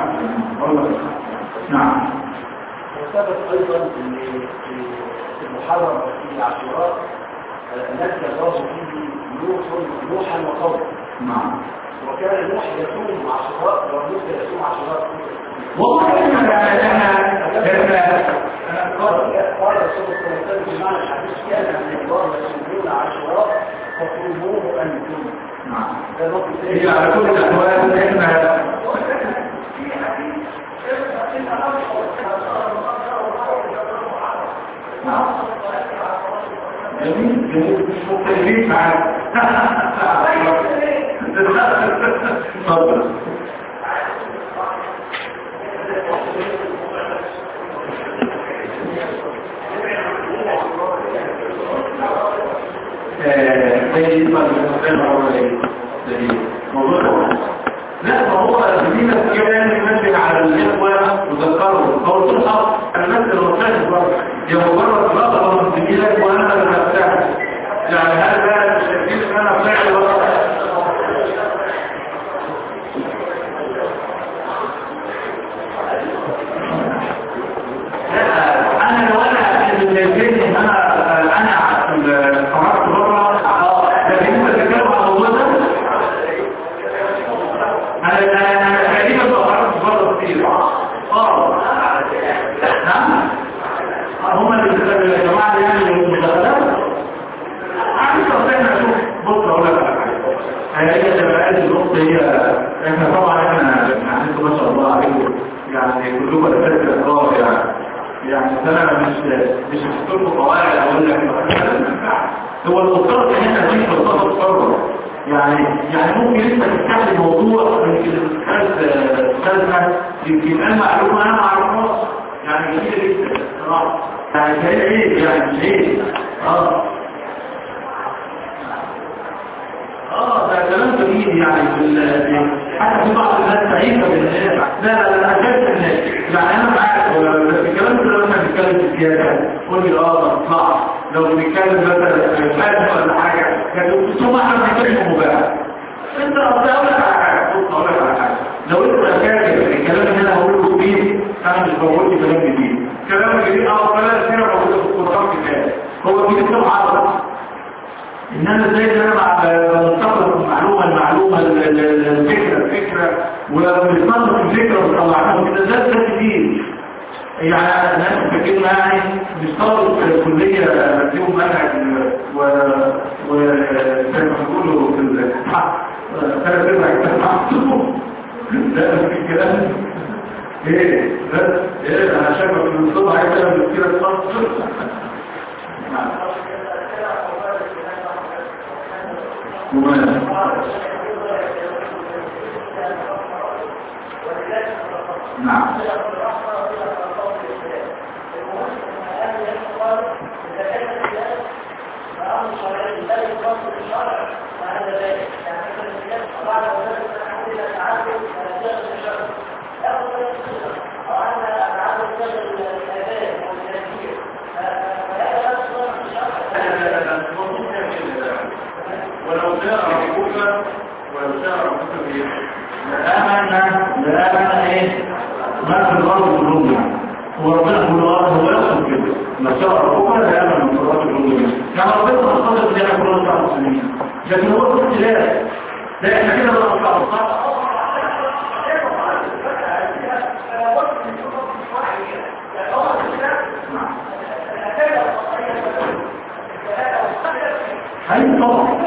Speaker 1: نعم
Speaker 3: وثبت ايضا ان في المحرم في العاشوراء نزل الله فيه نوح نوحا وقومه
Speaker 1: نعم
Speaker 3: وكان نوح يصوم عاشوراء وموسى يصوم عاشوراء
Speaker 1: والله احنا احنا
Speaker 3: قال قال رسول الله صلى الله عليه وسلم في معنى الحديث كان ان الله يصومون عاشوراء فصوموه انتم.
Speaker 1: نعم.
Speaker 3: ده نقطه
Speaker 1: هي على كل الاحوال احنا نعم. جميل جميل مش مختلفين معاك. تفضل. زي ما موضوع لا هو الذين كان ينبه على الاخوه وذكرهم قول الحق انا مثل الرسائل برضه هي مجرد رغبه من زميلك وانا اللي بفتح يعني هذا الشكل ان انا فاعل انا لو انا اللي انا انا خرجت بره لكن انت بتتكلم عن الموضوع ده انا انا تقريبا خرجت بره كتير اه نعم هم اللي يا جماعه يعني المداخلات عايز اصلا اشوف بكره اقول لك هي تبقى النقطه هي احنا طبعا احنا انتوا ما شاء الله عليكم يعني كلكم اساتذه اخبار يعني يعني انا مش مش هحط قواعد اقول لك هو المفترض ان احنا نعيش بالضبط الفرق يعني يعني ممكن انت تفتح لي موضوع يمكن استاذنا يمكن انا معلومه انا ما اعرفهاش يعني كتير جدا صراحه يعني كان ايه يعني مش ايه اه اه ده كلام جميل يعني في حتى في بعض الناس سعيده بالناس لا لا لا اكيد الناس يعني انا معاك بس الكلام ده لما بنتكلم في السياسه قول لي اه ما تطلعش لو بنتكلم مثلا في الفن ولا حاجه لكن ثم احنا بنتكلم مباح انت اقول لك على حاجه اقول لك على حاجه لو انت فاكر الكلام اللي انا بقوله جديد انا مش بقول كلام جديد كلام جديد اه كلام كتير بقوله في القران كتاب هو جديد طبعا انما ازاي ان انا بنستخلص المعلومه المعلومه الفكره الفكره وبنستخلص الفكره وطلعناها كده ده ده جديد يعني الناس فاكرين يعني بيشتغلوا في الكليه فيهم منهج و و زي ما بيقولوا في الحق ثلاث ارباع الكلام لا في الكلام ايه بس ايه انا شايفك في الصبح عايز اعمل كده الصبح وماذا نعم ولو جاء ربك ولو جاء ربك بيه لآمنا لآمنا ايه ما في الأرض كلهم وربنا في الأرض هو يصل كده ما شاء ربك لآمنا في الأرض كلهم يعني ربنا أصدق لنا كل أربع مسلمين لكن هو في اختلاف لا احنا كده بقى نطلع الصح هل طبعا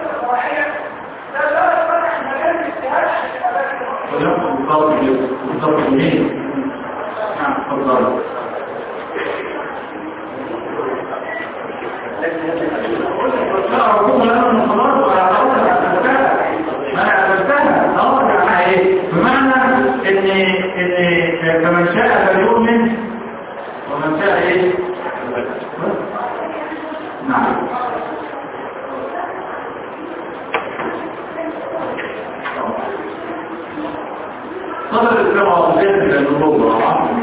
Speaker 1: ويقصد بالضبط بالضبط منين نعم تفضل لا أقول لنا من خلاص ولا أقول لك أعتبرتها ما أنا أعتبرتها أقول لك ايه بمعنى إن إن فمن شاء فليؤمن يؤمن ومن شاء ايه؟ نعم. صدر الإسلام عصرية إلى النبوة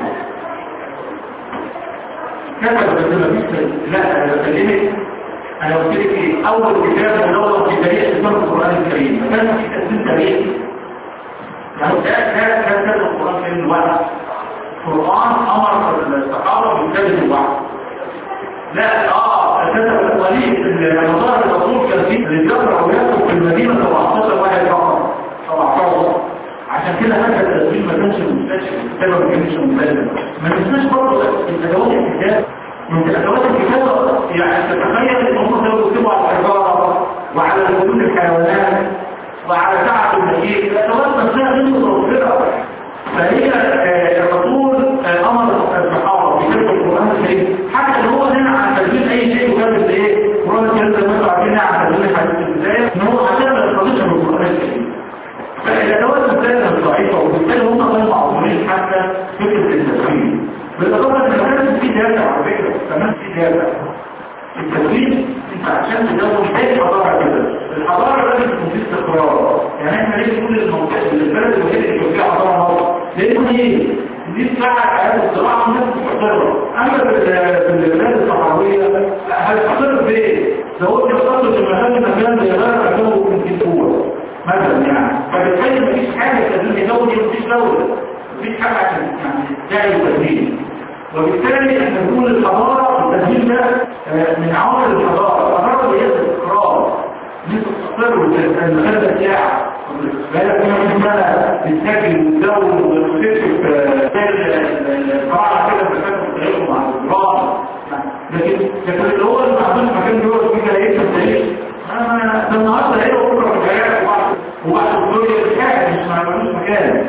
Speaker 1: كتب بسبب لا أنا بكلمك أنا قلت لك إيه أول كتاب مدور في تاريخ إسلام القرآن الكريم ما كانش في تأثير تاريخ يعني كان كان كتاب القرآن الكريم لوحده القرآن أمر الصحابة بكتابه لوحده لا اه كتب الطريق المظاهر الرسول كان فيه اللي بيقرأ ويكتب في المدينة سبعتاشر واحد فقط سبعتاشر عشان كده هذا التسجيل ما كانش مستشفى الكتابة ما كانش مبالغ ما ننساش برضه ادوات الكتاب من ادوات الكتابة يعني تتخيل ان هم كانوا بيكتبوا على الحجارة وعلى وجود الحيوانات وعلى تعب المكيف الادوات نفسها غير متوفرة فهي الرسول امر الصحابة بكتابة القرآن الكريم حتى ان هو هنا عن تسجيل اي شيء وكتب ايه القرآن الكريم زي ما عارفين عن تسجيل حديث البداية ان هو عشان التراديشن بالقرآن الكريم فالادوات الثانيه ضعيفه وبالتالي هم غير معصومين حتى فكره التسويق بالاضافه ان كمان في داتا على فكره كمان في داتا التسويق انت عشان تدور زي الحضاره كده الحضاره لازم تكون في استقرار يعني احنا ليه نقول المنطقه البلد الوحيده اللي يكون فيها حضاره مصر لان ايه دي تساعد حياه الزراعه والناس تستقر اما في البلاد الصحراويه هتستقر بايه؟ لو انت وصلت لمكان مكان زي غير الجو ممكن قوه مثلا يعني فبالتالي مفيش حاجة تدريب دولي ومفيش دولة مفيش حاجة عشان يعني داعي وتدريب وبالتالي احنا نقول الحضارة التدريب ده من عوامل الحضارة الحضارة هي الاستقرار مش تستقر والمخدة ساعة بالك كمان بقى بالسجل والدول والمكتشف القراءة كده بتفكر بطريقه مع الإجرام لكن لكن اللي هو اللي ما عندوش مكان بيقعد فيه كده يكتب تاريخ انا ده النهارده هي بكره في الحياه وواحد الدنيا بتاعي مش معلومش مكان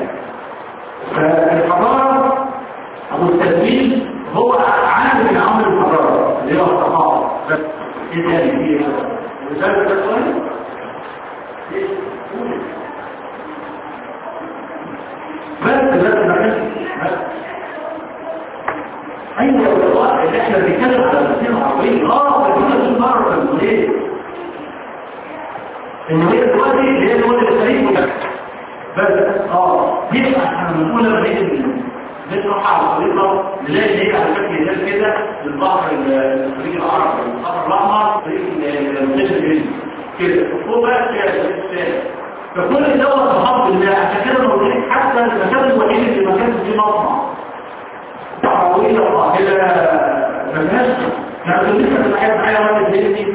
Speaker 1: فالحضاره او التدريب هو عامل من عامل الحضاره اللي هو الثقافه بس ايه تاني فيه رساله ده سؤال بس بس بس ايوه والله اللي احنا بنتكلم على المسيره العربيه اه بدون تتمرن ليه ان هي دلوقتي اللي هي دول الخليج بس اه دي احنا بنقول لما نشرح على الخريطه نلاقي ان هي على شكل هلال كده البحر الخليج العربي البحر الاحمر خليج الخليج كده فوق بقى الشارع فكل دوت تحط الله عشان كده موجود حتى المكان الوحيد اللي ما كانش فيه مصنع تعويض وقاهره ما فيهاش يعني لسه بتحب معايا واحد زي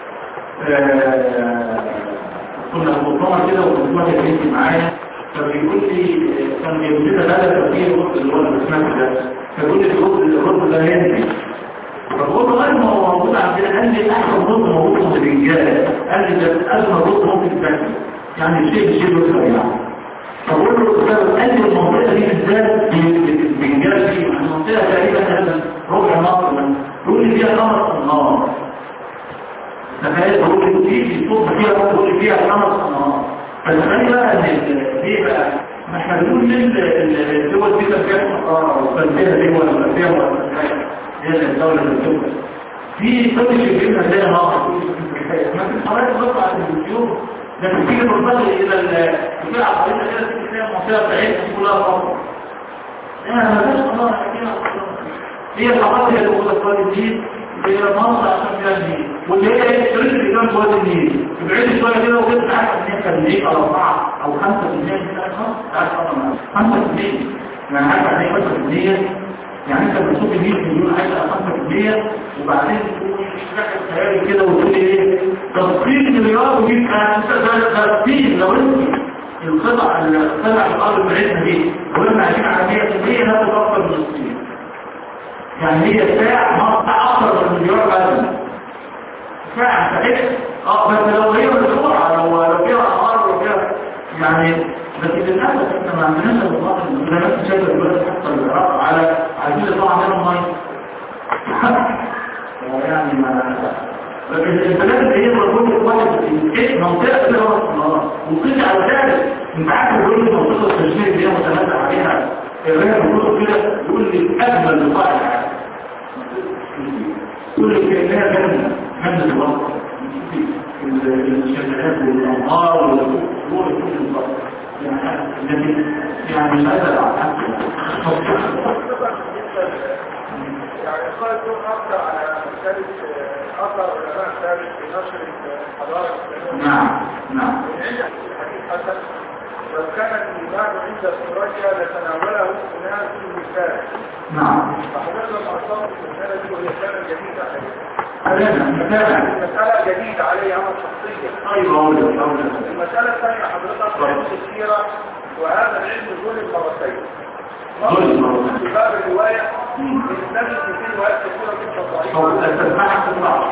Speaker 1: كنا في مؤتمر كده وكنت واحد بيجي معايا فبيقول لي كان بيقول لي ثلاثه تفكير الرد اللي هو الاسماك ده فبيقول لي الرد الرد ده هندي فبقول له غير ما هو موجود عندنا قال لي احسن رد موجود في الرجاله قال لي ده اجمل رد ممكن تاكل يعني شيء شيء يكسر يعني فبقول له قال لي المنطقه دي بالذات بالرجاله دي المنطقه تقريبا هذا ربع مصر يقول لي فيها خمس انهار تخيل بقول لك دي صوت فيها بقول لك فيها خمس انهار فالثاني بقى ان دي بقى ما احنا بنقول ان الدول دي كانت اه وفلسفه دي ولا فلسفه ولا هي الدوله الدول في كل شيء جدا زي ما ما في حضرتك بتطلع على اليوتيوب لما تيجي تنتقل الى الفئه العقليه كده تلاقي المنطقه بتاعتها كلها فقط انا ما فيش الله حكينا هي الحضاره اللي موجوده في الدين هي المنطقه عشان فيها الدين واللي هي ايه الشريط اللي كان جوه الدين تبعد شويه كده وتبقى عارف ان هي كان او اربعه او خمسه في المية من الناس خمسه في المية يعني عارف ان هي خمسه في المية يعني انت بتشوف مية مليون عايزه خمسة في المية وبعدين تقول شكل خيالي كده وتقول ايه تصفير مليار ويبقى ترتيب لو انت القطع القطع الارض بتاعتنا دي قلنا عايزين على مية في المية ناخد اكتر من الصين يعني هي ساعه مقطع اكتر من مليار بس ساعه صحيح اه بس لو هي بسرعه لو لو فيها اعمار لو فيها يعني بس للاسف احنا ما عندناش الوضع اللي الناس شايفه دلوقتي حتى العراق على عايزين يطلعوا عندنا ميه يعني ما لكن البلاد اللي هي موجوده في واحد في منطقه كده وسط النهار وقيس على ذلك انت عارف بيقول لي منطقه التشمير اللي هي متنازع عليها الراجل كده يقول لي اجمل بقاع العالم، يقول لي كانها جنه جنه الوطن، الشجرات والانهار والامور كل الوطن يعني يعني مش عايز العب
Speaker 4: يعني قال يكون أكثر على مسألة أثر علماء ثالث في نشر الحضارة الإسلامية.
Speaker 1: نعم نعم.
Speaker 4: الحديث حسن لو كان الإيمان عند السراجة لتناوله أناس المثال.
Speaker 1: نعم.
Speaker 4: فحضرنا الأصابة في المسألة دي وهي كانت جديدة عليه.
Speaker 1: المسألة
Speaker 4: جديدة عليه أمر شخصية.
Speaker 1: أيوة أولا أولا.
Speaker 4: المسألة الثانية حضرتك علم السيرة وهذا العلم ظلم مرتين. في باب الرواية النبي في روايات كثيرة جدا ضعيفة.
Speaker 1: هو التسمع تطلع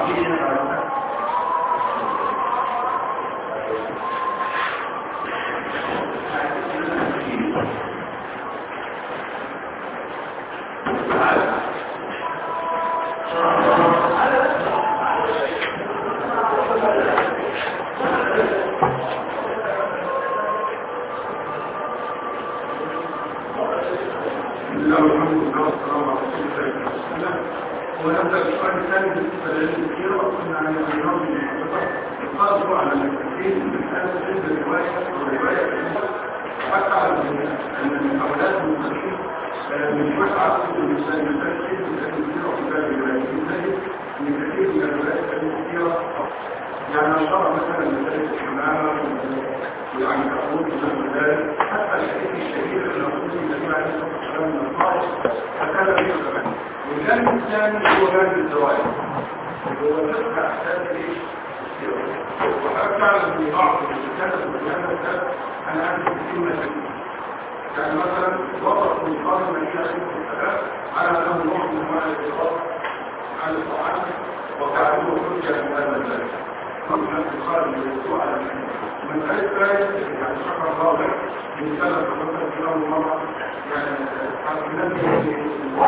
Speaker 1: ونبدأ بالسؤال الثاني بالنسبة للكثير وقلنا عن النظام المحطة القادر على التكثير من هذا الجزء الرواية والرواية حتى على المحاولات المتخذين من وسعة المسائل المتخذين من الكثير وقبال الرواية المتخذ من كثير من الروايات الكثيرة يعني أشار مثلا مسائل الحمامة والعنكبوت ونحو ذلك حتى الحديث الشهير الرسول النبي عليه الصلاة والسلام من الطائف فكان به كمان. والجانب الثاني هو جانب الزواج هو تلك أحساس إيش؟ وأكثر من بعض الكتاب والجانب الثالث أنا أعرف كثير من الكتاب يعني مثلا وقف من قال النبي عليه الصلاة والسلام على أنه نوع من أنواع الاضطراب عن الطعام وكانوا حجة من هذا الذلك من الانتقال من الوضوء على المسلم من ذلك يعني شكر الله لك من سنة تفضل في يوم مرة يعني حسنات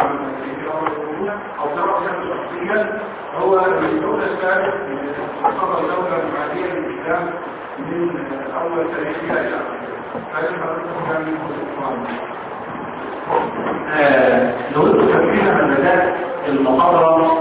Speaker 1: أو سواء كان شخصيا هو الدولة الثالث صدر دولة معادية للإسلام من أول تاريخها إلى هذه حضرتك كان منه الإسلام. لو أنتم فاكرين من بداية المحاضرة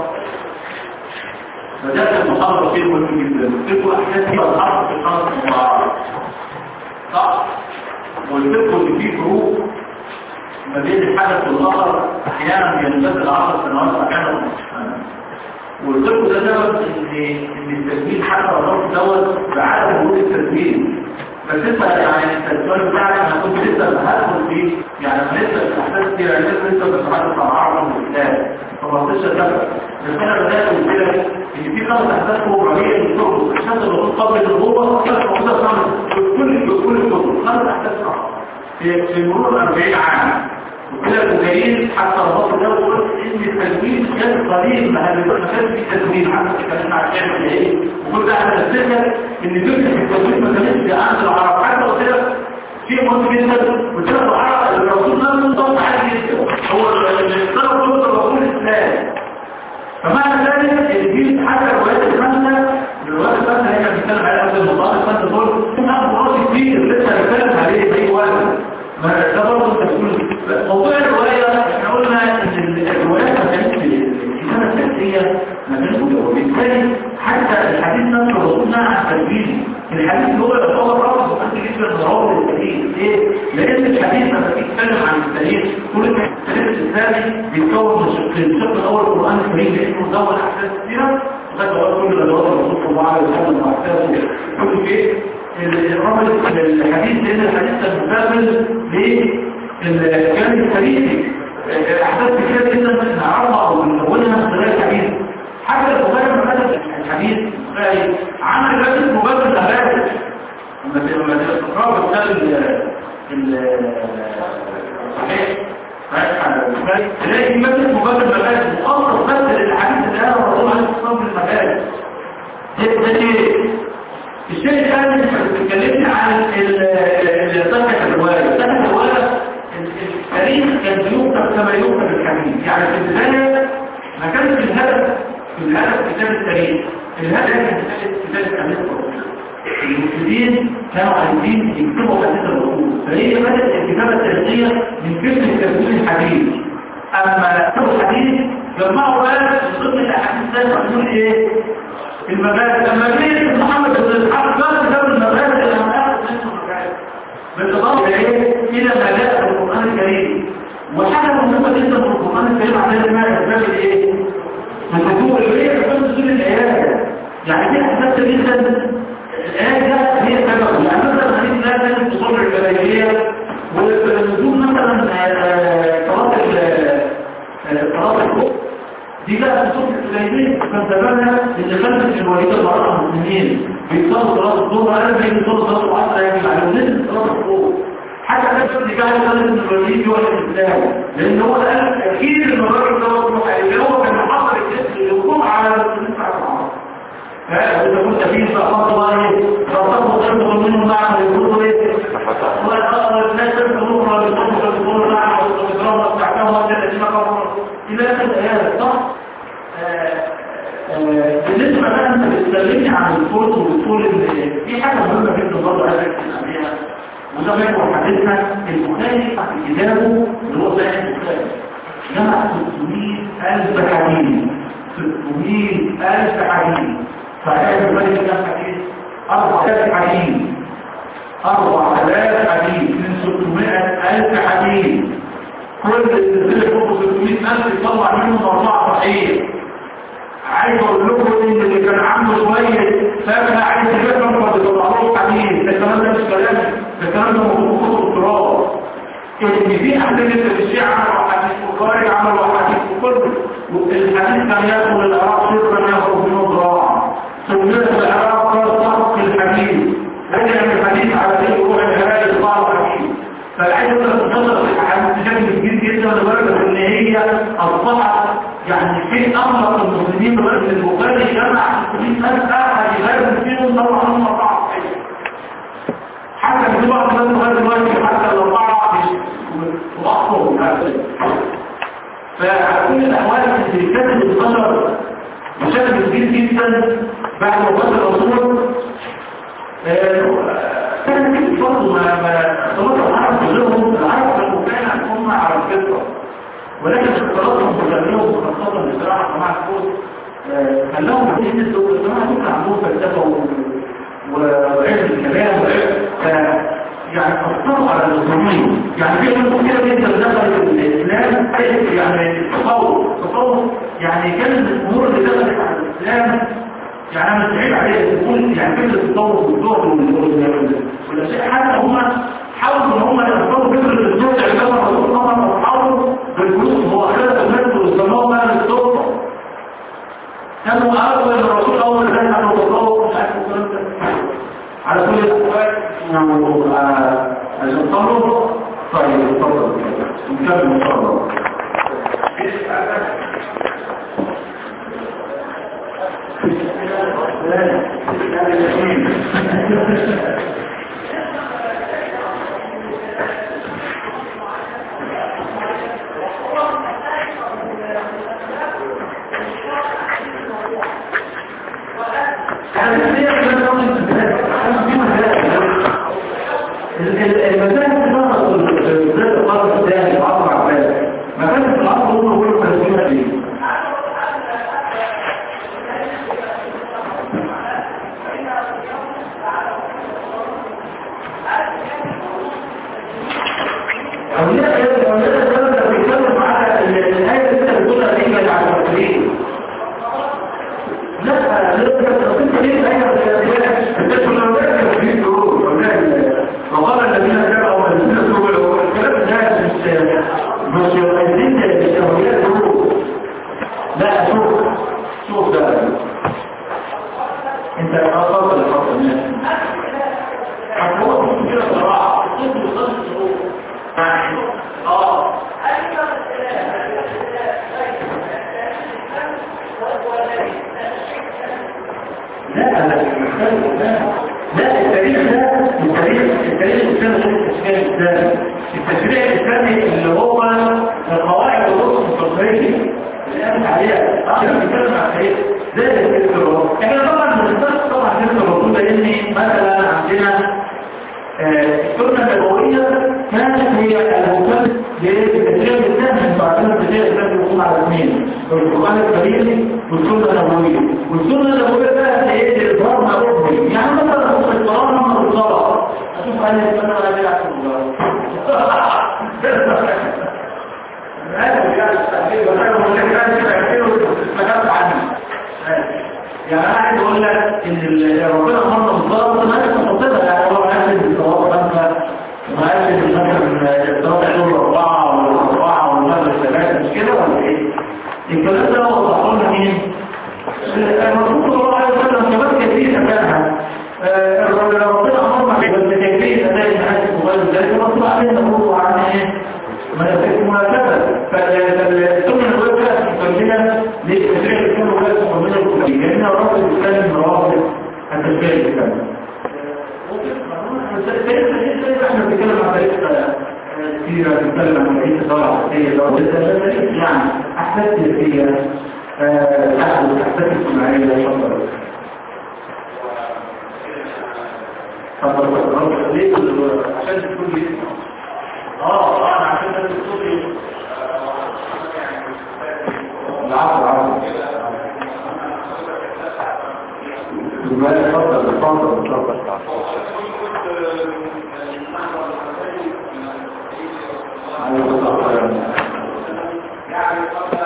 Speaker 1: بداية المحاضرة فيه مهم جدا تبقوا أحداث فيها الحرب في القناة المعارضة صح؟ والفقه اللي فيه فروق ما بين الحدث والآخر أحيانا بينتظر عشر سنوات أحيانا والفقه ده سبب إن التسجيل حتى الرفض دوت بعدم وجود التسجيل بس انت يعني التسجيل بتاعك انا كنت لسه هدخل فيه يعني انا لسه في احداث كتير يعني لسه بتحدث عن عرض الكتاب خمستاشر سنه بس انا بدات قلت لك ان في خمس احداث كبرى بتخرج عشان الرسول قبل النبوه كانت موجوده خمس كل كل الكتب خمس احداث في في مرور أربعين عام وكده الجايين حتى الرسول ده يقول ان التدوين كان قليل ما كانش في تدوين حتى اتكلمنا عن كلمه ايه وكل ده احنا نفتكر ان فكره التدوين ما كانتش عند العرب حتى قلت لك شيء مهم جدا قلت لك العرب الرسول نفسه ضغط عالي جدا هو اللي اختار كل الرسول الاسلام فمعنى ذلك ان في حتى الروايات الخمسه الروايات الخمسه هي كانت بتتكلم عليها قبل المطار الخمسه دول في مرات كتير لسه بنتكلم عليه زي وقت ما ده برضه تقول موضوع الروايه احنا قلنا ان الروايات ما كانتش الكتابه التاريخيه ما كانتش وبالتالي حتى الحديث نفسه الرسول نهى عن تسجيله الحديث اللي هو يعتبر رفض وانت جدا من روابط التاريخ ليه؟ لان الحديث لما بيتكلم عن التاريخ كل التاريخ الاسلامي بيتكون من شقين الشق الاول القران الكريم لانه دور احداث كثيره لغايه كل الادوات الرسول صلى الله عليه وسلم واحداثه كل شيء الرمز الحديث لأن الحديث المقابل للكلام التاريخي أحداث كثيرة جدا نعرفها ونقولها من خلال الحديث حتى البخاري لما كتب الحديث البخاري عمل بس مقابل الأباد لما تقرأ الكتاب الصحيح البخاري تلاقي بس مقابل الأباد مخصص بس للحديث اللي قاله الرسول عليه الصلاة والسلام ده شيء الشيء الثاني اللي بتتكلمنا عن صحة الرواية صحة الرواية التاريخ كان بيوقف كما يوقف الحديث يعني في البداية ما كانش الهدف في الهدف كتاب التاريخ الهدف كان كتاب الحديث المسلمين كانوا عايزين يكتبوا حديث الرسول، فهي بدأت الكتابة التاريخية من فكرة التفسير الحديث. أما كتبوا الحديث جمعوا بقى من ضمن الأحاديث ده يقول إيه؟ المبادئ. لما جه محمد بن إسحاق قال كتاب المبادئ اللي هم أخذ منه المبادئ بالإضافة إلى إلى مبادئ القرآن الكريم. وحاجة مهمة جدا في القرآن الكريم عندنا اسمها أسباب الإيه؟ الفتور اللي هي أسباب نزول الآيات. يعني دي أسباب جدا الآية هي سبب. يعني مثلا حديث لازم تصور البلاغية ونزول مثلا صلاة صلاة الكفر دي بقى تصور البلاغية كان سببها إن خلفت الوليدة المرأة المسلمين بيتصلوا صلاة الظهر قال بين صلاة صلاة العصر يعني على ونزل صلاة الكفر. حتى كان في جاي خالد بن الوليد ولا الإسلام لأن هو قال أكيد إن الراجل ده مطلوب عليه هو كان محضر الوقوع على المسلمين على العرب. فإذا كنت فيه فأخذ الله فأخذ تنظر منه معه يقول إيه؟ وأخذ الناس تنظر بصدق بصدق معه وإكرام وتعتهم وأن الذين كفروا إلى آخر الآيات صح؟ بالنسبة بقى أنت بتكلمني عن الفرد والفول اللي في حاجة مهمة جدا برضه عايز أكتب عليها وده ما يكون حديثنا البخاري في كتابه اللي هو صحيح البخاري جمع ستمائة ألف حديث ستمائة ألف حديث. صحيح البخاري كم حديث؟ أربعة آلاف حديث أربعة آلاف حديث من ستمائة ألف حديث. كل السلسلة فوق ستمائة ألف يطلع منهم أربعة صحيح. عايز اقول لكم ان اللي كان عنده شويه فاكهه عايز يفهم فبيطلعوا حديث. ده الكلام ده مش كلام، ده الكلام ده موجود في كتب التراث. ان في احاديث في الشيعه عملوا حديث والخوارج عملوا حديث وكله الحديث كان يدخل العراق شربا يخرج منه ذراعا. سميت العراق صدق الحديث رجع الحديث على ذي روح الهلاك يطلع الحديث. فالعيد تنتظر الحديث بشكل كبير جدا لدرجه ان هي اصبحت يعني في أمر المسلمين بغير البخاري جمع ستمائة ألف أحد غير فيهم طبعا هم أربعة حتى في بعض الناس غير دلوقتي حتى الأربعة وأخطهم هذا. فعلى كل الأحوال اللي كانت البشر بشكل كبير جدا بعد وفاة الرسول كانت برضه ما صلاة العرب كلهم العرب كانوا فعلا هم على الفطرة، ولكن اختلاطهم بجميعهم خاصة بصراحة جماعة الفوز خلاهم عايزين الدول الجماعة دول عندهم فلسفة وعلم الكلام يعني أثروا على المسلمين. يعني في ناس كتير جدا دخلت الإسلام يعني تطور تطور يعني كانت الأمور اللي دخلت على الإسلام يعني أنا مستعيد عليها تكون يعني فكرة التطور والزهد والأشياء. حتى هم حاولوا ان هم يأثروا فكرة الزهد عندما الرسول طبعا وحاولوا بالفلوس مؤخرة المجد والزمان بقى للسلطة. كانوا أرضوا ان الرسول أول كان عنه تطور مش عارف الكلام ده على كل الأحوال عشان تطلبوا. طيب اتفضل نكمل ان شاء الله. التشريع الإسلامي اللي هو القواعد والرسم الفقهية اللي قامت عليها أخيرا بيتكلم عن إيه؟ زي الكترون. احنا طبعا بنستخدم طبعا الكترون لان مثلا عندنا السنه النبويه كانت هي المكمل للتشريع الثاني بعدين التشريع الثاني يقوم على اثنين القران الكريم والسنه النبويه. والسنه النبويه بقى هي اظهار ما ربي يعني مثلا في الصلاه لما الصلاه اشوف هل السنه ولا لا يعني انا عايز اقول لك ان ربنا امرنا بالصلاه ما تفصلها يعني هو قال الصلاه خمسه وقال مثلا الصلاه يوم اربعه ولا اربعه ولا المغرب ثلاثه مش كده ولا ايه؟ الكلام ده هو وضحه لنا مين؟ الرسول صلى الله عليه وسلم كمان كثير كانها ربنا امرنا بكيفيه اداء الحج وغير ذلك الرسول عليه الصلاه عن ايه؟ ما يكون هكذا. فالسنه الوجهه مكمله للتشريع الكل وغير مكمله للكليه لان الرسول بيتكلم روابط التشريع الكامل. احنا بنتكلم عن طريقه كثيره بنتكلم عن طريقه الدوله الحسيه يعني احداث سياسيه احداث اجتماعيه تفضل تفضل ليه عشان تكون اه اه عشان ده الصوت العفو العفو لا تفضل تفضل تفضل يعني قبل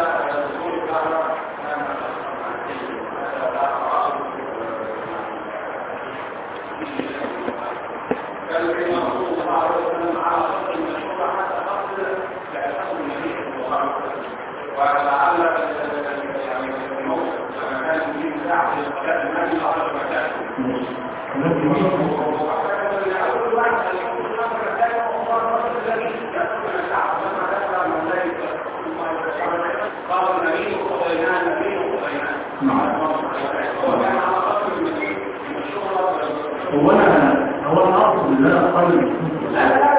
Speaker 1: ولعل يعني الموت لما كان يجيب ساعة للصلاة النبي صلى الله عليه وسلم قال النبي وقضينا النبي وقضينا هو انا هو انا اقصد ان انا اقل لا لا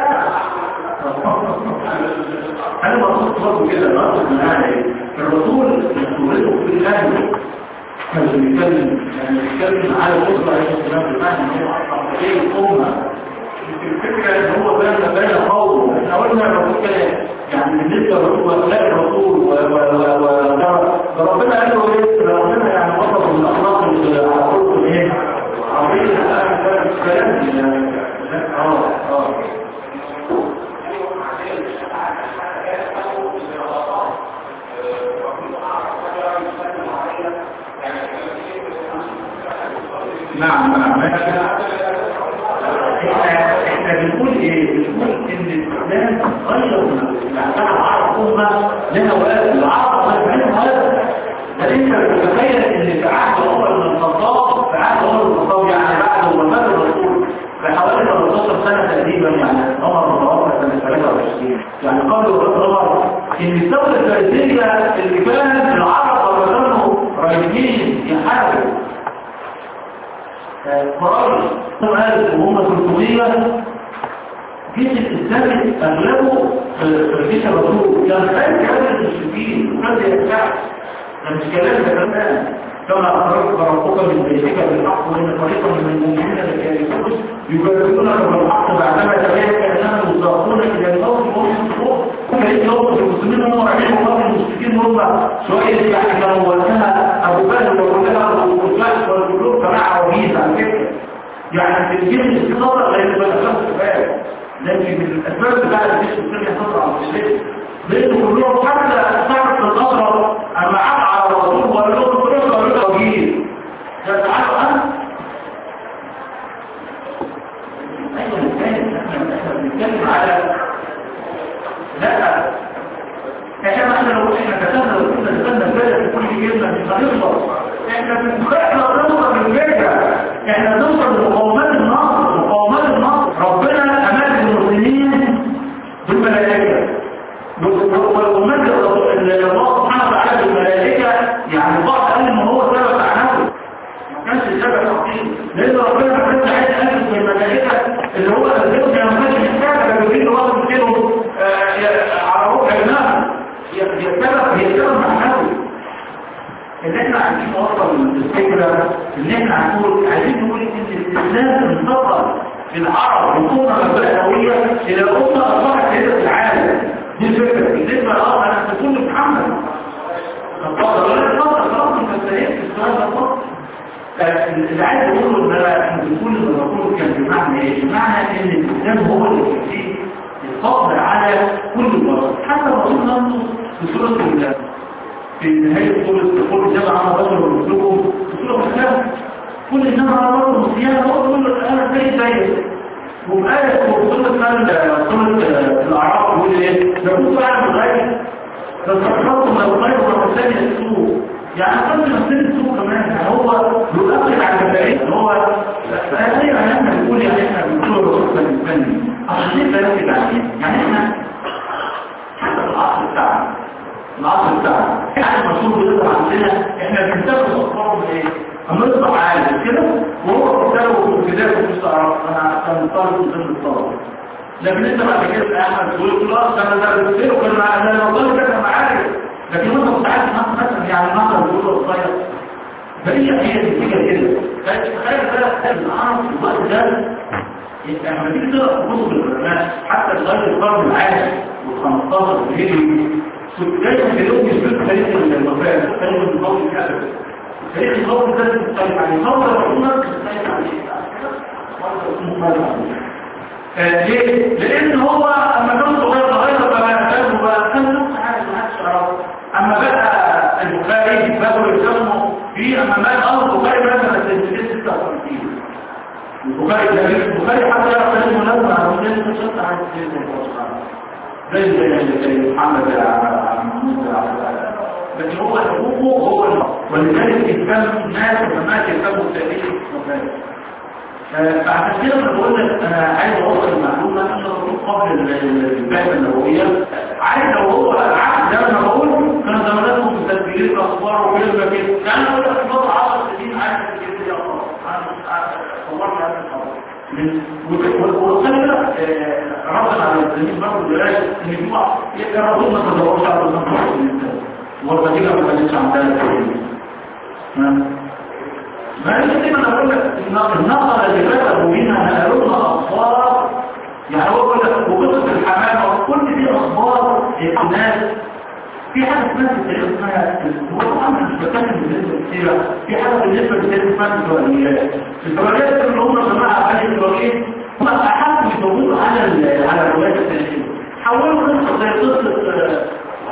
Speaker 1: انا ما اقصد برضه كده انا اقصد ان انا الرسول مسؤوليته في الله كان بيتكلم يعني بيتكلم على الاسره عليه السلام بمعنى ان هو اصلا ايه الامه الفكره ان هو بين بين قوم احنا قلنا الرسول كده يعني بالنسبه لاخلاق الرسول وربنا قال له ايه ربنا يعني وصف من الاخلاق على خلق ايه عظيم الكلام اه اه نعم نعم احنا بنقول ايه بنقول ان الاسلام غير يعني انا اعرف امه لها وقت العرب ما لها وقت ده انت تتخيل ان في عهد عمر بن الخطاب في عهد عمر بن الخطاب يعني بعد وفاه الرسول بحوالي ثلاثة عشر سنه تقريبا يعني عمر بن الخطاب سنه ثلاثة وعشرين يعني قبل وفاه عمر ان الدوله الفارسيه اللي كانت العرب كانوا رايحين يحاربوا فرائض وهم ثلاثمية جيش الإسلامي أغلبه في جيش الرسول كان خارج هذا المشركين وكان يرجع ده مش كلام ده كمان كما أخرجت ربك من بيتك بالحق وإن طريقا من المؤمنين لكارثون يجربونك بالحق بعدما تبين كأنهم يساقون إلى الموت وهم ينصرون هم يتلوثوا المسلمين هم رايحين الله المشركين هم شوية يعني كانوا وقتها أبو بكر وكلها والفلاح والجلوب فمع وجيز على فكرة يعني في الجيش الاستقرار غير الأسباب السباب لكن الأسباب بتاعت الجيش الثانية تطلع على الجيش لأنه كلهم حتى صارت الأسرة أما عاد على الرسول وقال لهم كلهم قالوا له وجيز ده تعالوا أنا أيضا الثاني احنا بنتكلم على لا احنا احنا لو احنا كتبنا لو كنا نستنى البلد في كل كلمة مش هنخلص احنا بنقول احنا نوصل للفكرة احنا نوصل لمقاومات النصر مقاومات النصر ربنا امد المسلمين بالملائكة والمد الله سبحانه وتعالى بالملائكة يعني الله قال ان هو سبب عنه ما كانش سبب حقيقي لان ربنا ما كانش عايز يألف بالملائكة اللي هو الزوج ما كانش محتاج كانوا بيجي واحد كده على روح النار هي السبب هي السبب معنوي ان احنا عايزين نوصل العرب يكون مبادئ هوية إلى أمة أصبحت سيدة العالم. دي الفكرة بالنسبة لأرض أن تكون محمد الفضل ولا الفضل خلاص انت انتهيت في السؤال ده فقط. اللي عايز اقوله ان انا بكل المفروض كان بمعنى ايه؟ بمعنى ان الاسلام هو اللي فيه الفضل على كل البشر، حتى الرسول نفسه في سوره في نهايه سوره تقول جمع انا بشر ومثلكم في سوره الاسلام كل انما على بشر مسلمين وقول له انا زي زيك. وبآية في سوره سوره الاعراف بيقول ايه؟ لو فعلا غير فالتخطط من الغير والثاني السوق يعني قبل ما تصير السوق كمان يعني هو يؤكد على الكفاية هو هذه احنا بنقول يعني احنا بنقول الرسول الاسلامي عشان نبقى يؤكد عليه يعني احنا حتى في العصر بتاعنا العصر بتاعنا احنا المشهور بيطلع عندنا احنا بنتابع الاخبار من ايه؟ اما يطلع عالم كده وهو بيتابع في البدايه مش تعرف انا كان طالب من ضمن الطلبه لكن انت بعد كده احمد تقول خلاص انا ده بصير وكان انا والله كده معايا لكن انت كنت عارف مثلا يعني مثلا بيقول له صغير فايش هي الفكره كده تخيل بقى العرب في الوقت ده لما تيجي تقرا كتب العلماء حتى لغايه القرن العاشر والخمستاشر الهجري دايما بيقولوا يثبتوا تاريخ الوفاه تاريخ النظام الكافر تاريخ النظام ده بيختلف عن النظام الرسول بيختلف عن ايه ليه؟ لأن هو أما كان صغير صغير فما أخذه بقى كان نفس حاجة ما حدش يعرفه أما بدأ البخاري بدأوا يسموا فيه أما مات أمر البخاري مثلا سنتين ستة وخمسين البخاري البخاري حتى يعرف أنه لازم على مسلم تشتت عن سيدنا زي زي محمد محمود لكن هو حقوقه هو ولذلك يهتم الناس وما يهتموا بتاريخ البخاري فعشان كده انا بقول لك انا عايز اوصل المعلومه عشان اقول قبل البعثه النبويه عايز لو هو عكس ده انا بقول كان زماناتهم في تسجيل الاخبار وكلمه كده يعني اقول لك بعد عشر سنين عايز كده يا الله انا صورت هذا الخبر وخلي بالك ربنا على المسلمين برضه دلوقتي ان يطلع يقرا ما تدورش على المنطقه الانسان والنتيجه ما كانتش عندها ما لازم انا اقول لك النقله اللي بدأوا منها نقلونا اخبار يعني هو يقول لك وقصه الحمامه وكل دي اخبار الناس في حاجه اسمها التاريخ اسمها هو طبعا مش بتكلم بالنسبه للسيره في حاجه بالنسبه للتاريخ اسمها الفوائيات الفوائيات اللي هم جماعه اهل الفوائيات هم احدوا يدوروا على على الروايات التاريخيه حولوا قصه زي قصه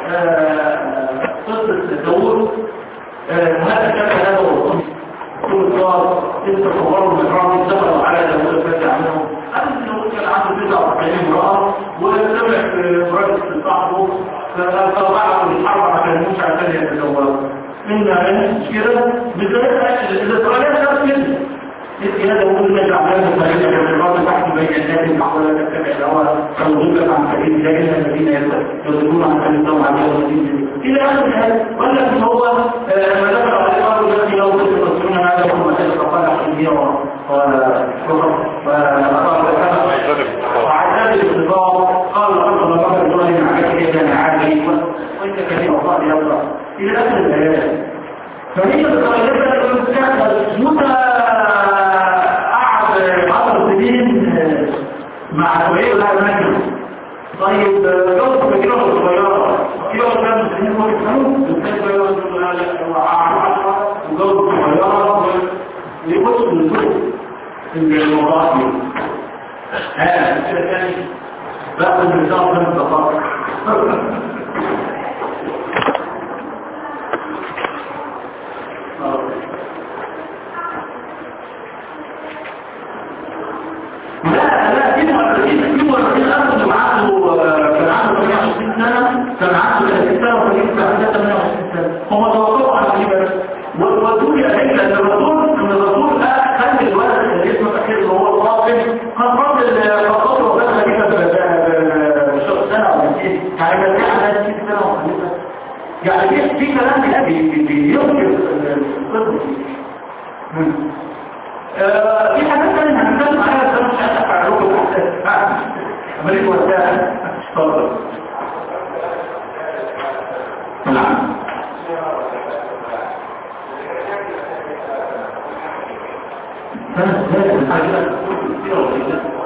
Speaker 1: قصه داوود وهذا كان هذا هو كل صار تلك صور المكرام دخلوا على دولة فتح عنهم أنت لو كان عنده تسعة وتسعين امرأة ويتبع في مرادة صاحبه فطبعه الحرب عشان مش عشان يتزوج منها مش كده بالذات الإسرائيلية كانت كده إذ هذا هو اللي جعلنا فريقا من الرابط تحت بيانات المحاولة تتبع الهواء توضيبك عن فريق جاهزة الذين يضربون عن فريق طبعا عليهم إلى آخر هذا ولكن هو لما ذكر على الإقرار التي لو كنت تذكرون هذا هو مسألة فقال حديثية وعذاب الاختبار قال لقد ضربك الظالم عليك كان عادي وانت كثير وقال يقرأ إلى آخر الآيات فهي بالطريقة المستقبل متى قعد عشر سنين مع شوية ولا مجلس طيب جوز بجرة صغيرة كيلو كان مسلمين هو يفهموا بالنسبة يقول لا عشرة وجوز صغيرة ويبص من الزوج الموضوعات دي ها كده تاني باخد مثال من الدقائق لا لا دي مؤرخين دي مؤرخين أخذوا معاه كان عنده ثمانية وعشرين سنة كان عنده ثلاثين سنة وكان عنده ثمانية وعشرين سنة هم توقفوا على دي بس والرسول يأتيك أن الرسول أن الرسول خلي الولد اللي اسمه تأخير اللي هو الراقب كان راجل فقط وبس خليفة بشهر سنة أو اثنين يعني كان على ستين سنة وخليفة يعني في كلام بيذكر الطب في حاجات ثانية هنتكلم عليها بس مش هتفع لكم عملية وسائل اتفضل نعم سنة ثلاثة من حاجات كثيرة وكثيرة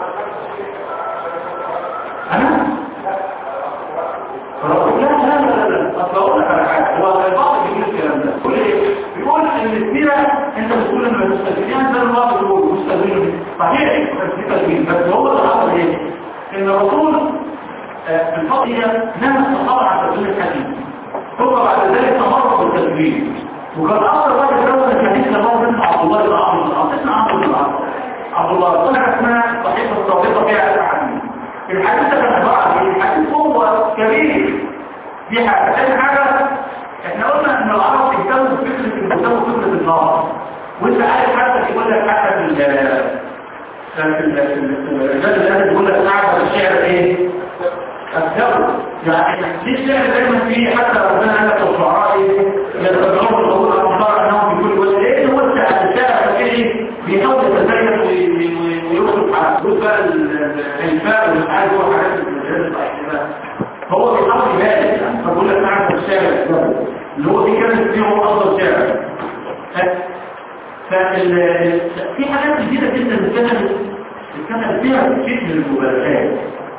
Speaker 1: طبيعي بس دي بس هو اللي حصل ايه؟ ان الرسول في الفضية نام الصحابة على تسليم الحديث ثم بعد ذلك تمرق بالتسليم وكان أكثر واحد يقول الحديث لما بنت عبد الله بن عمرو بن العاص اسمه عبد الله عبد الله طلع اسمها صحيفة الصادقة فيها هذا الحديث الحديث كان عبارة عن الحديث هو كبير دي حاجة ثاني حاجة احنا قلنا ان العرب بيهتموا بفكرة بيهتموا بفكرة النار وانت عارف حتى يقول لك حتى في الرجال اللي بيقول لك صعب الشعر ايه؟ الدولة يعني ليه الشعر دايما فيه حتى ربنا قال لك الشعراء يتبعون القول الأمطار أنهم بكل وجه لأن هو الشعر الفكري بيحاول يتزين ويوصف على حدود بقى الإنفاق ومش عارف هو حاجات الجهاز هو بيحاول يبالغ يعني فبقول لك صعب الشعر الدولة اللي هو دي كانت فيه هو أفضل شعر فال في حاجات كتيرة جدا اتكلمت اتكلمت فيها كتير من المبالغات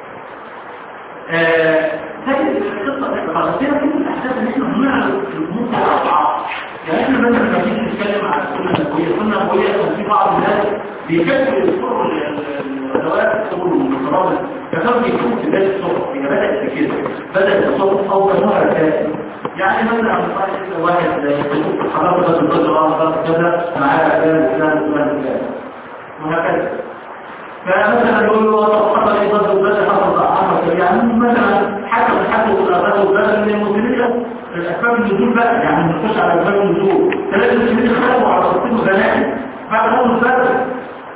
Speaker 1: لكن القصة خلاصية في الأحداث اللي احنا بنعرف الأمور الأضعاف يعني احنا مثلا لما نيجي نتكلم عن السنة النبوية السنة النبوية كان في بعض الناس بيكتبوا الصور الأدوات الصور والمصطلحات فكانوا بيكتبوا في بداية الصور هي بدأت كده بدأت الصور أول مرة كانت يعني مثلا واحد يقول حرام بس الرجل كذا معاه كذا فلان فلان فلان وهكذا فمثلا يقول له حصل ايه ضد البلد حصل حصل يعني مثلا حتى حتى الأغاثة والبلد من المسلمين الأسباب النزول بقى يعني نخش على أسباب النزول ثلاثة المسلمين اختلفوا على تصميم وزنائي بعد أول البلد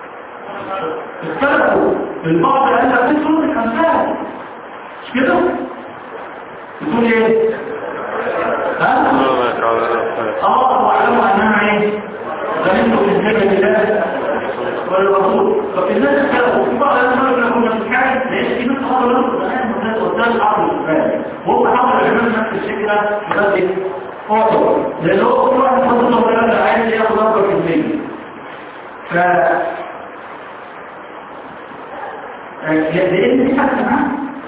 Speaker 1: اختلفوا البعض قال لك في سنة الأمثال مش كده؟ بتقول ايه؟ ها؟ اه واعلموا انها ايه؟ غنمتوا في الزكاة لله والرسول ففي الناس اختلفوا في بعض الناس اللي كنا بنتكلم لان في ناس حاولوا ينقضوا الان والناس قدام العقل الاسلامي وهو حاول يعمل نفس الفكره بس ايه؟ فاضل لان هو كل واحد حاطط له بلد عايز ياخد اكبر في المية ف لان دي حاجه معاه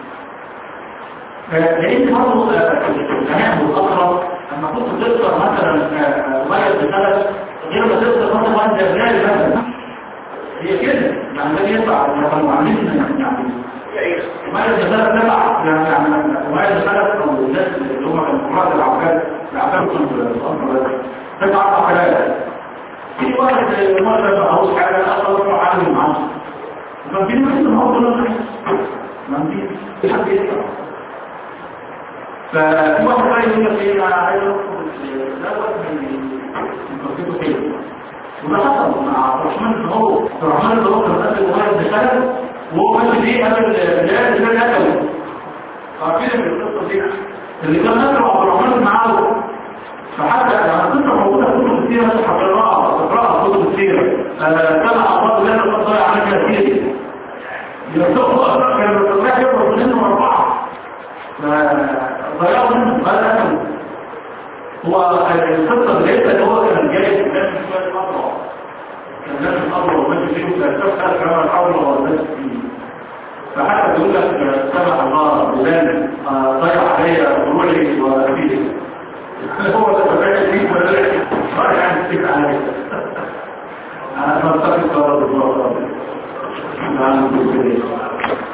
Speaker 1: لان برضه الكلام والاقرب لما كنت تذكر مثلا ميه بثلاث غير ما تذكر مثلا واحد جبال مثلا هي كده يعني ده يطلع كانوا عاملين يعني ميه بثلاث تبع يعني ميه بثلاث او الناس اللي هم كانوا قراء العباد العباد كانوا تبع عقلات في واحد مره ما هوش حاجه اصلا عالم معاه ففي ناس الموضوع ما فيش حد يطلع ففي واحد بقى يقول لك ايه انا عايز اخد الاول من قصته كده وده حصل مع عبد الرحمن بن عوف عبد الرحمن بن عوف كان قبل واحد دخل وهو ماشي ايه قبل البلاد اللي كان قتله عارفين القصه دي اللي كان قتله عبد الرحمن بن عوف فحتى القصه موجوده في كتب السيره بس هتقراها هتقراها في كتب السيره سمع الله لا تقطع عنك كثير يرتقوا اكثر كان الرسول يقرا منهم اربعه فضيعوا منه قال أنه هو القصة اللي اللي هو كان جاي كان شوية أضرع كان لازم أضرع وماشي فيه وكان كمان الأضرع والناس فيه فحتى بيقول لك سمع الله بلان ضيع علي ضروعي وفيه هو اللي تفاعل فيه ولا لا رأي عن السيك عليه أنا أتفق الله بالله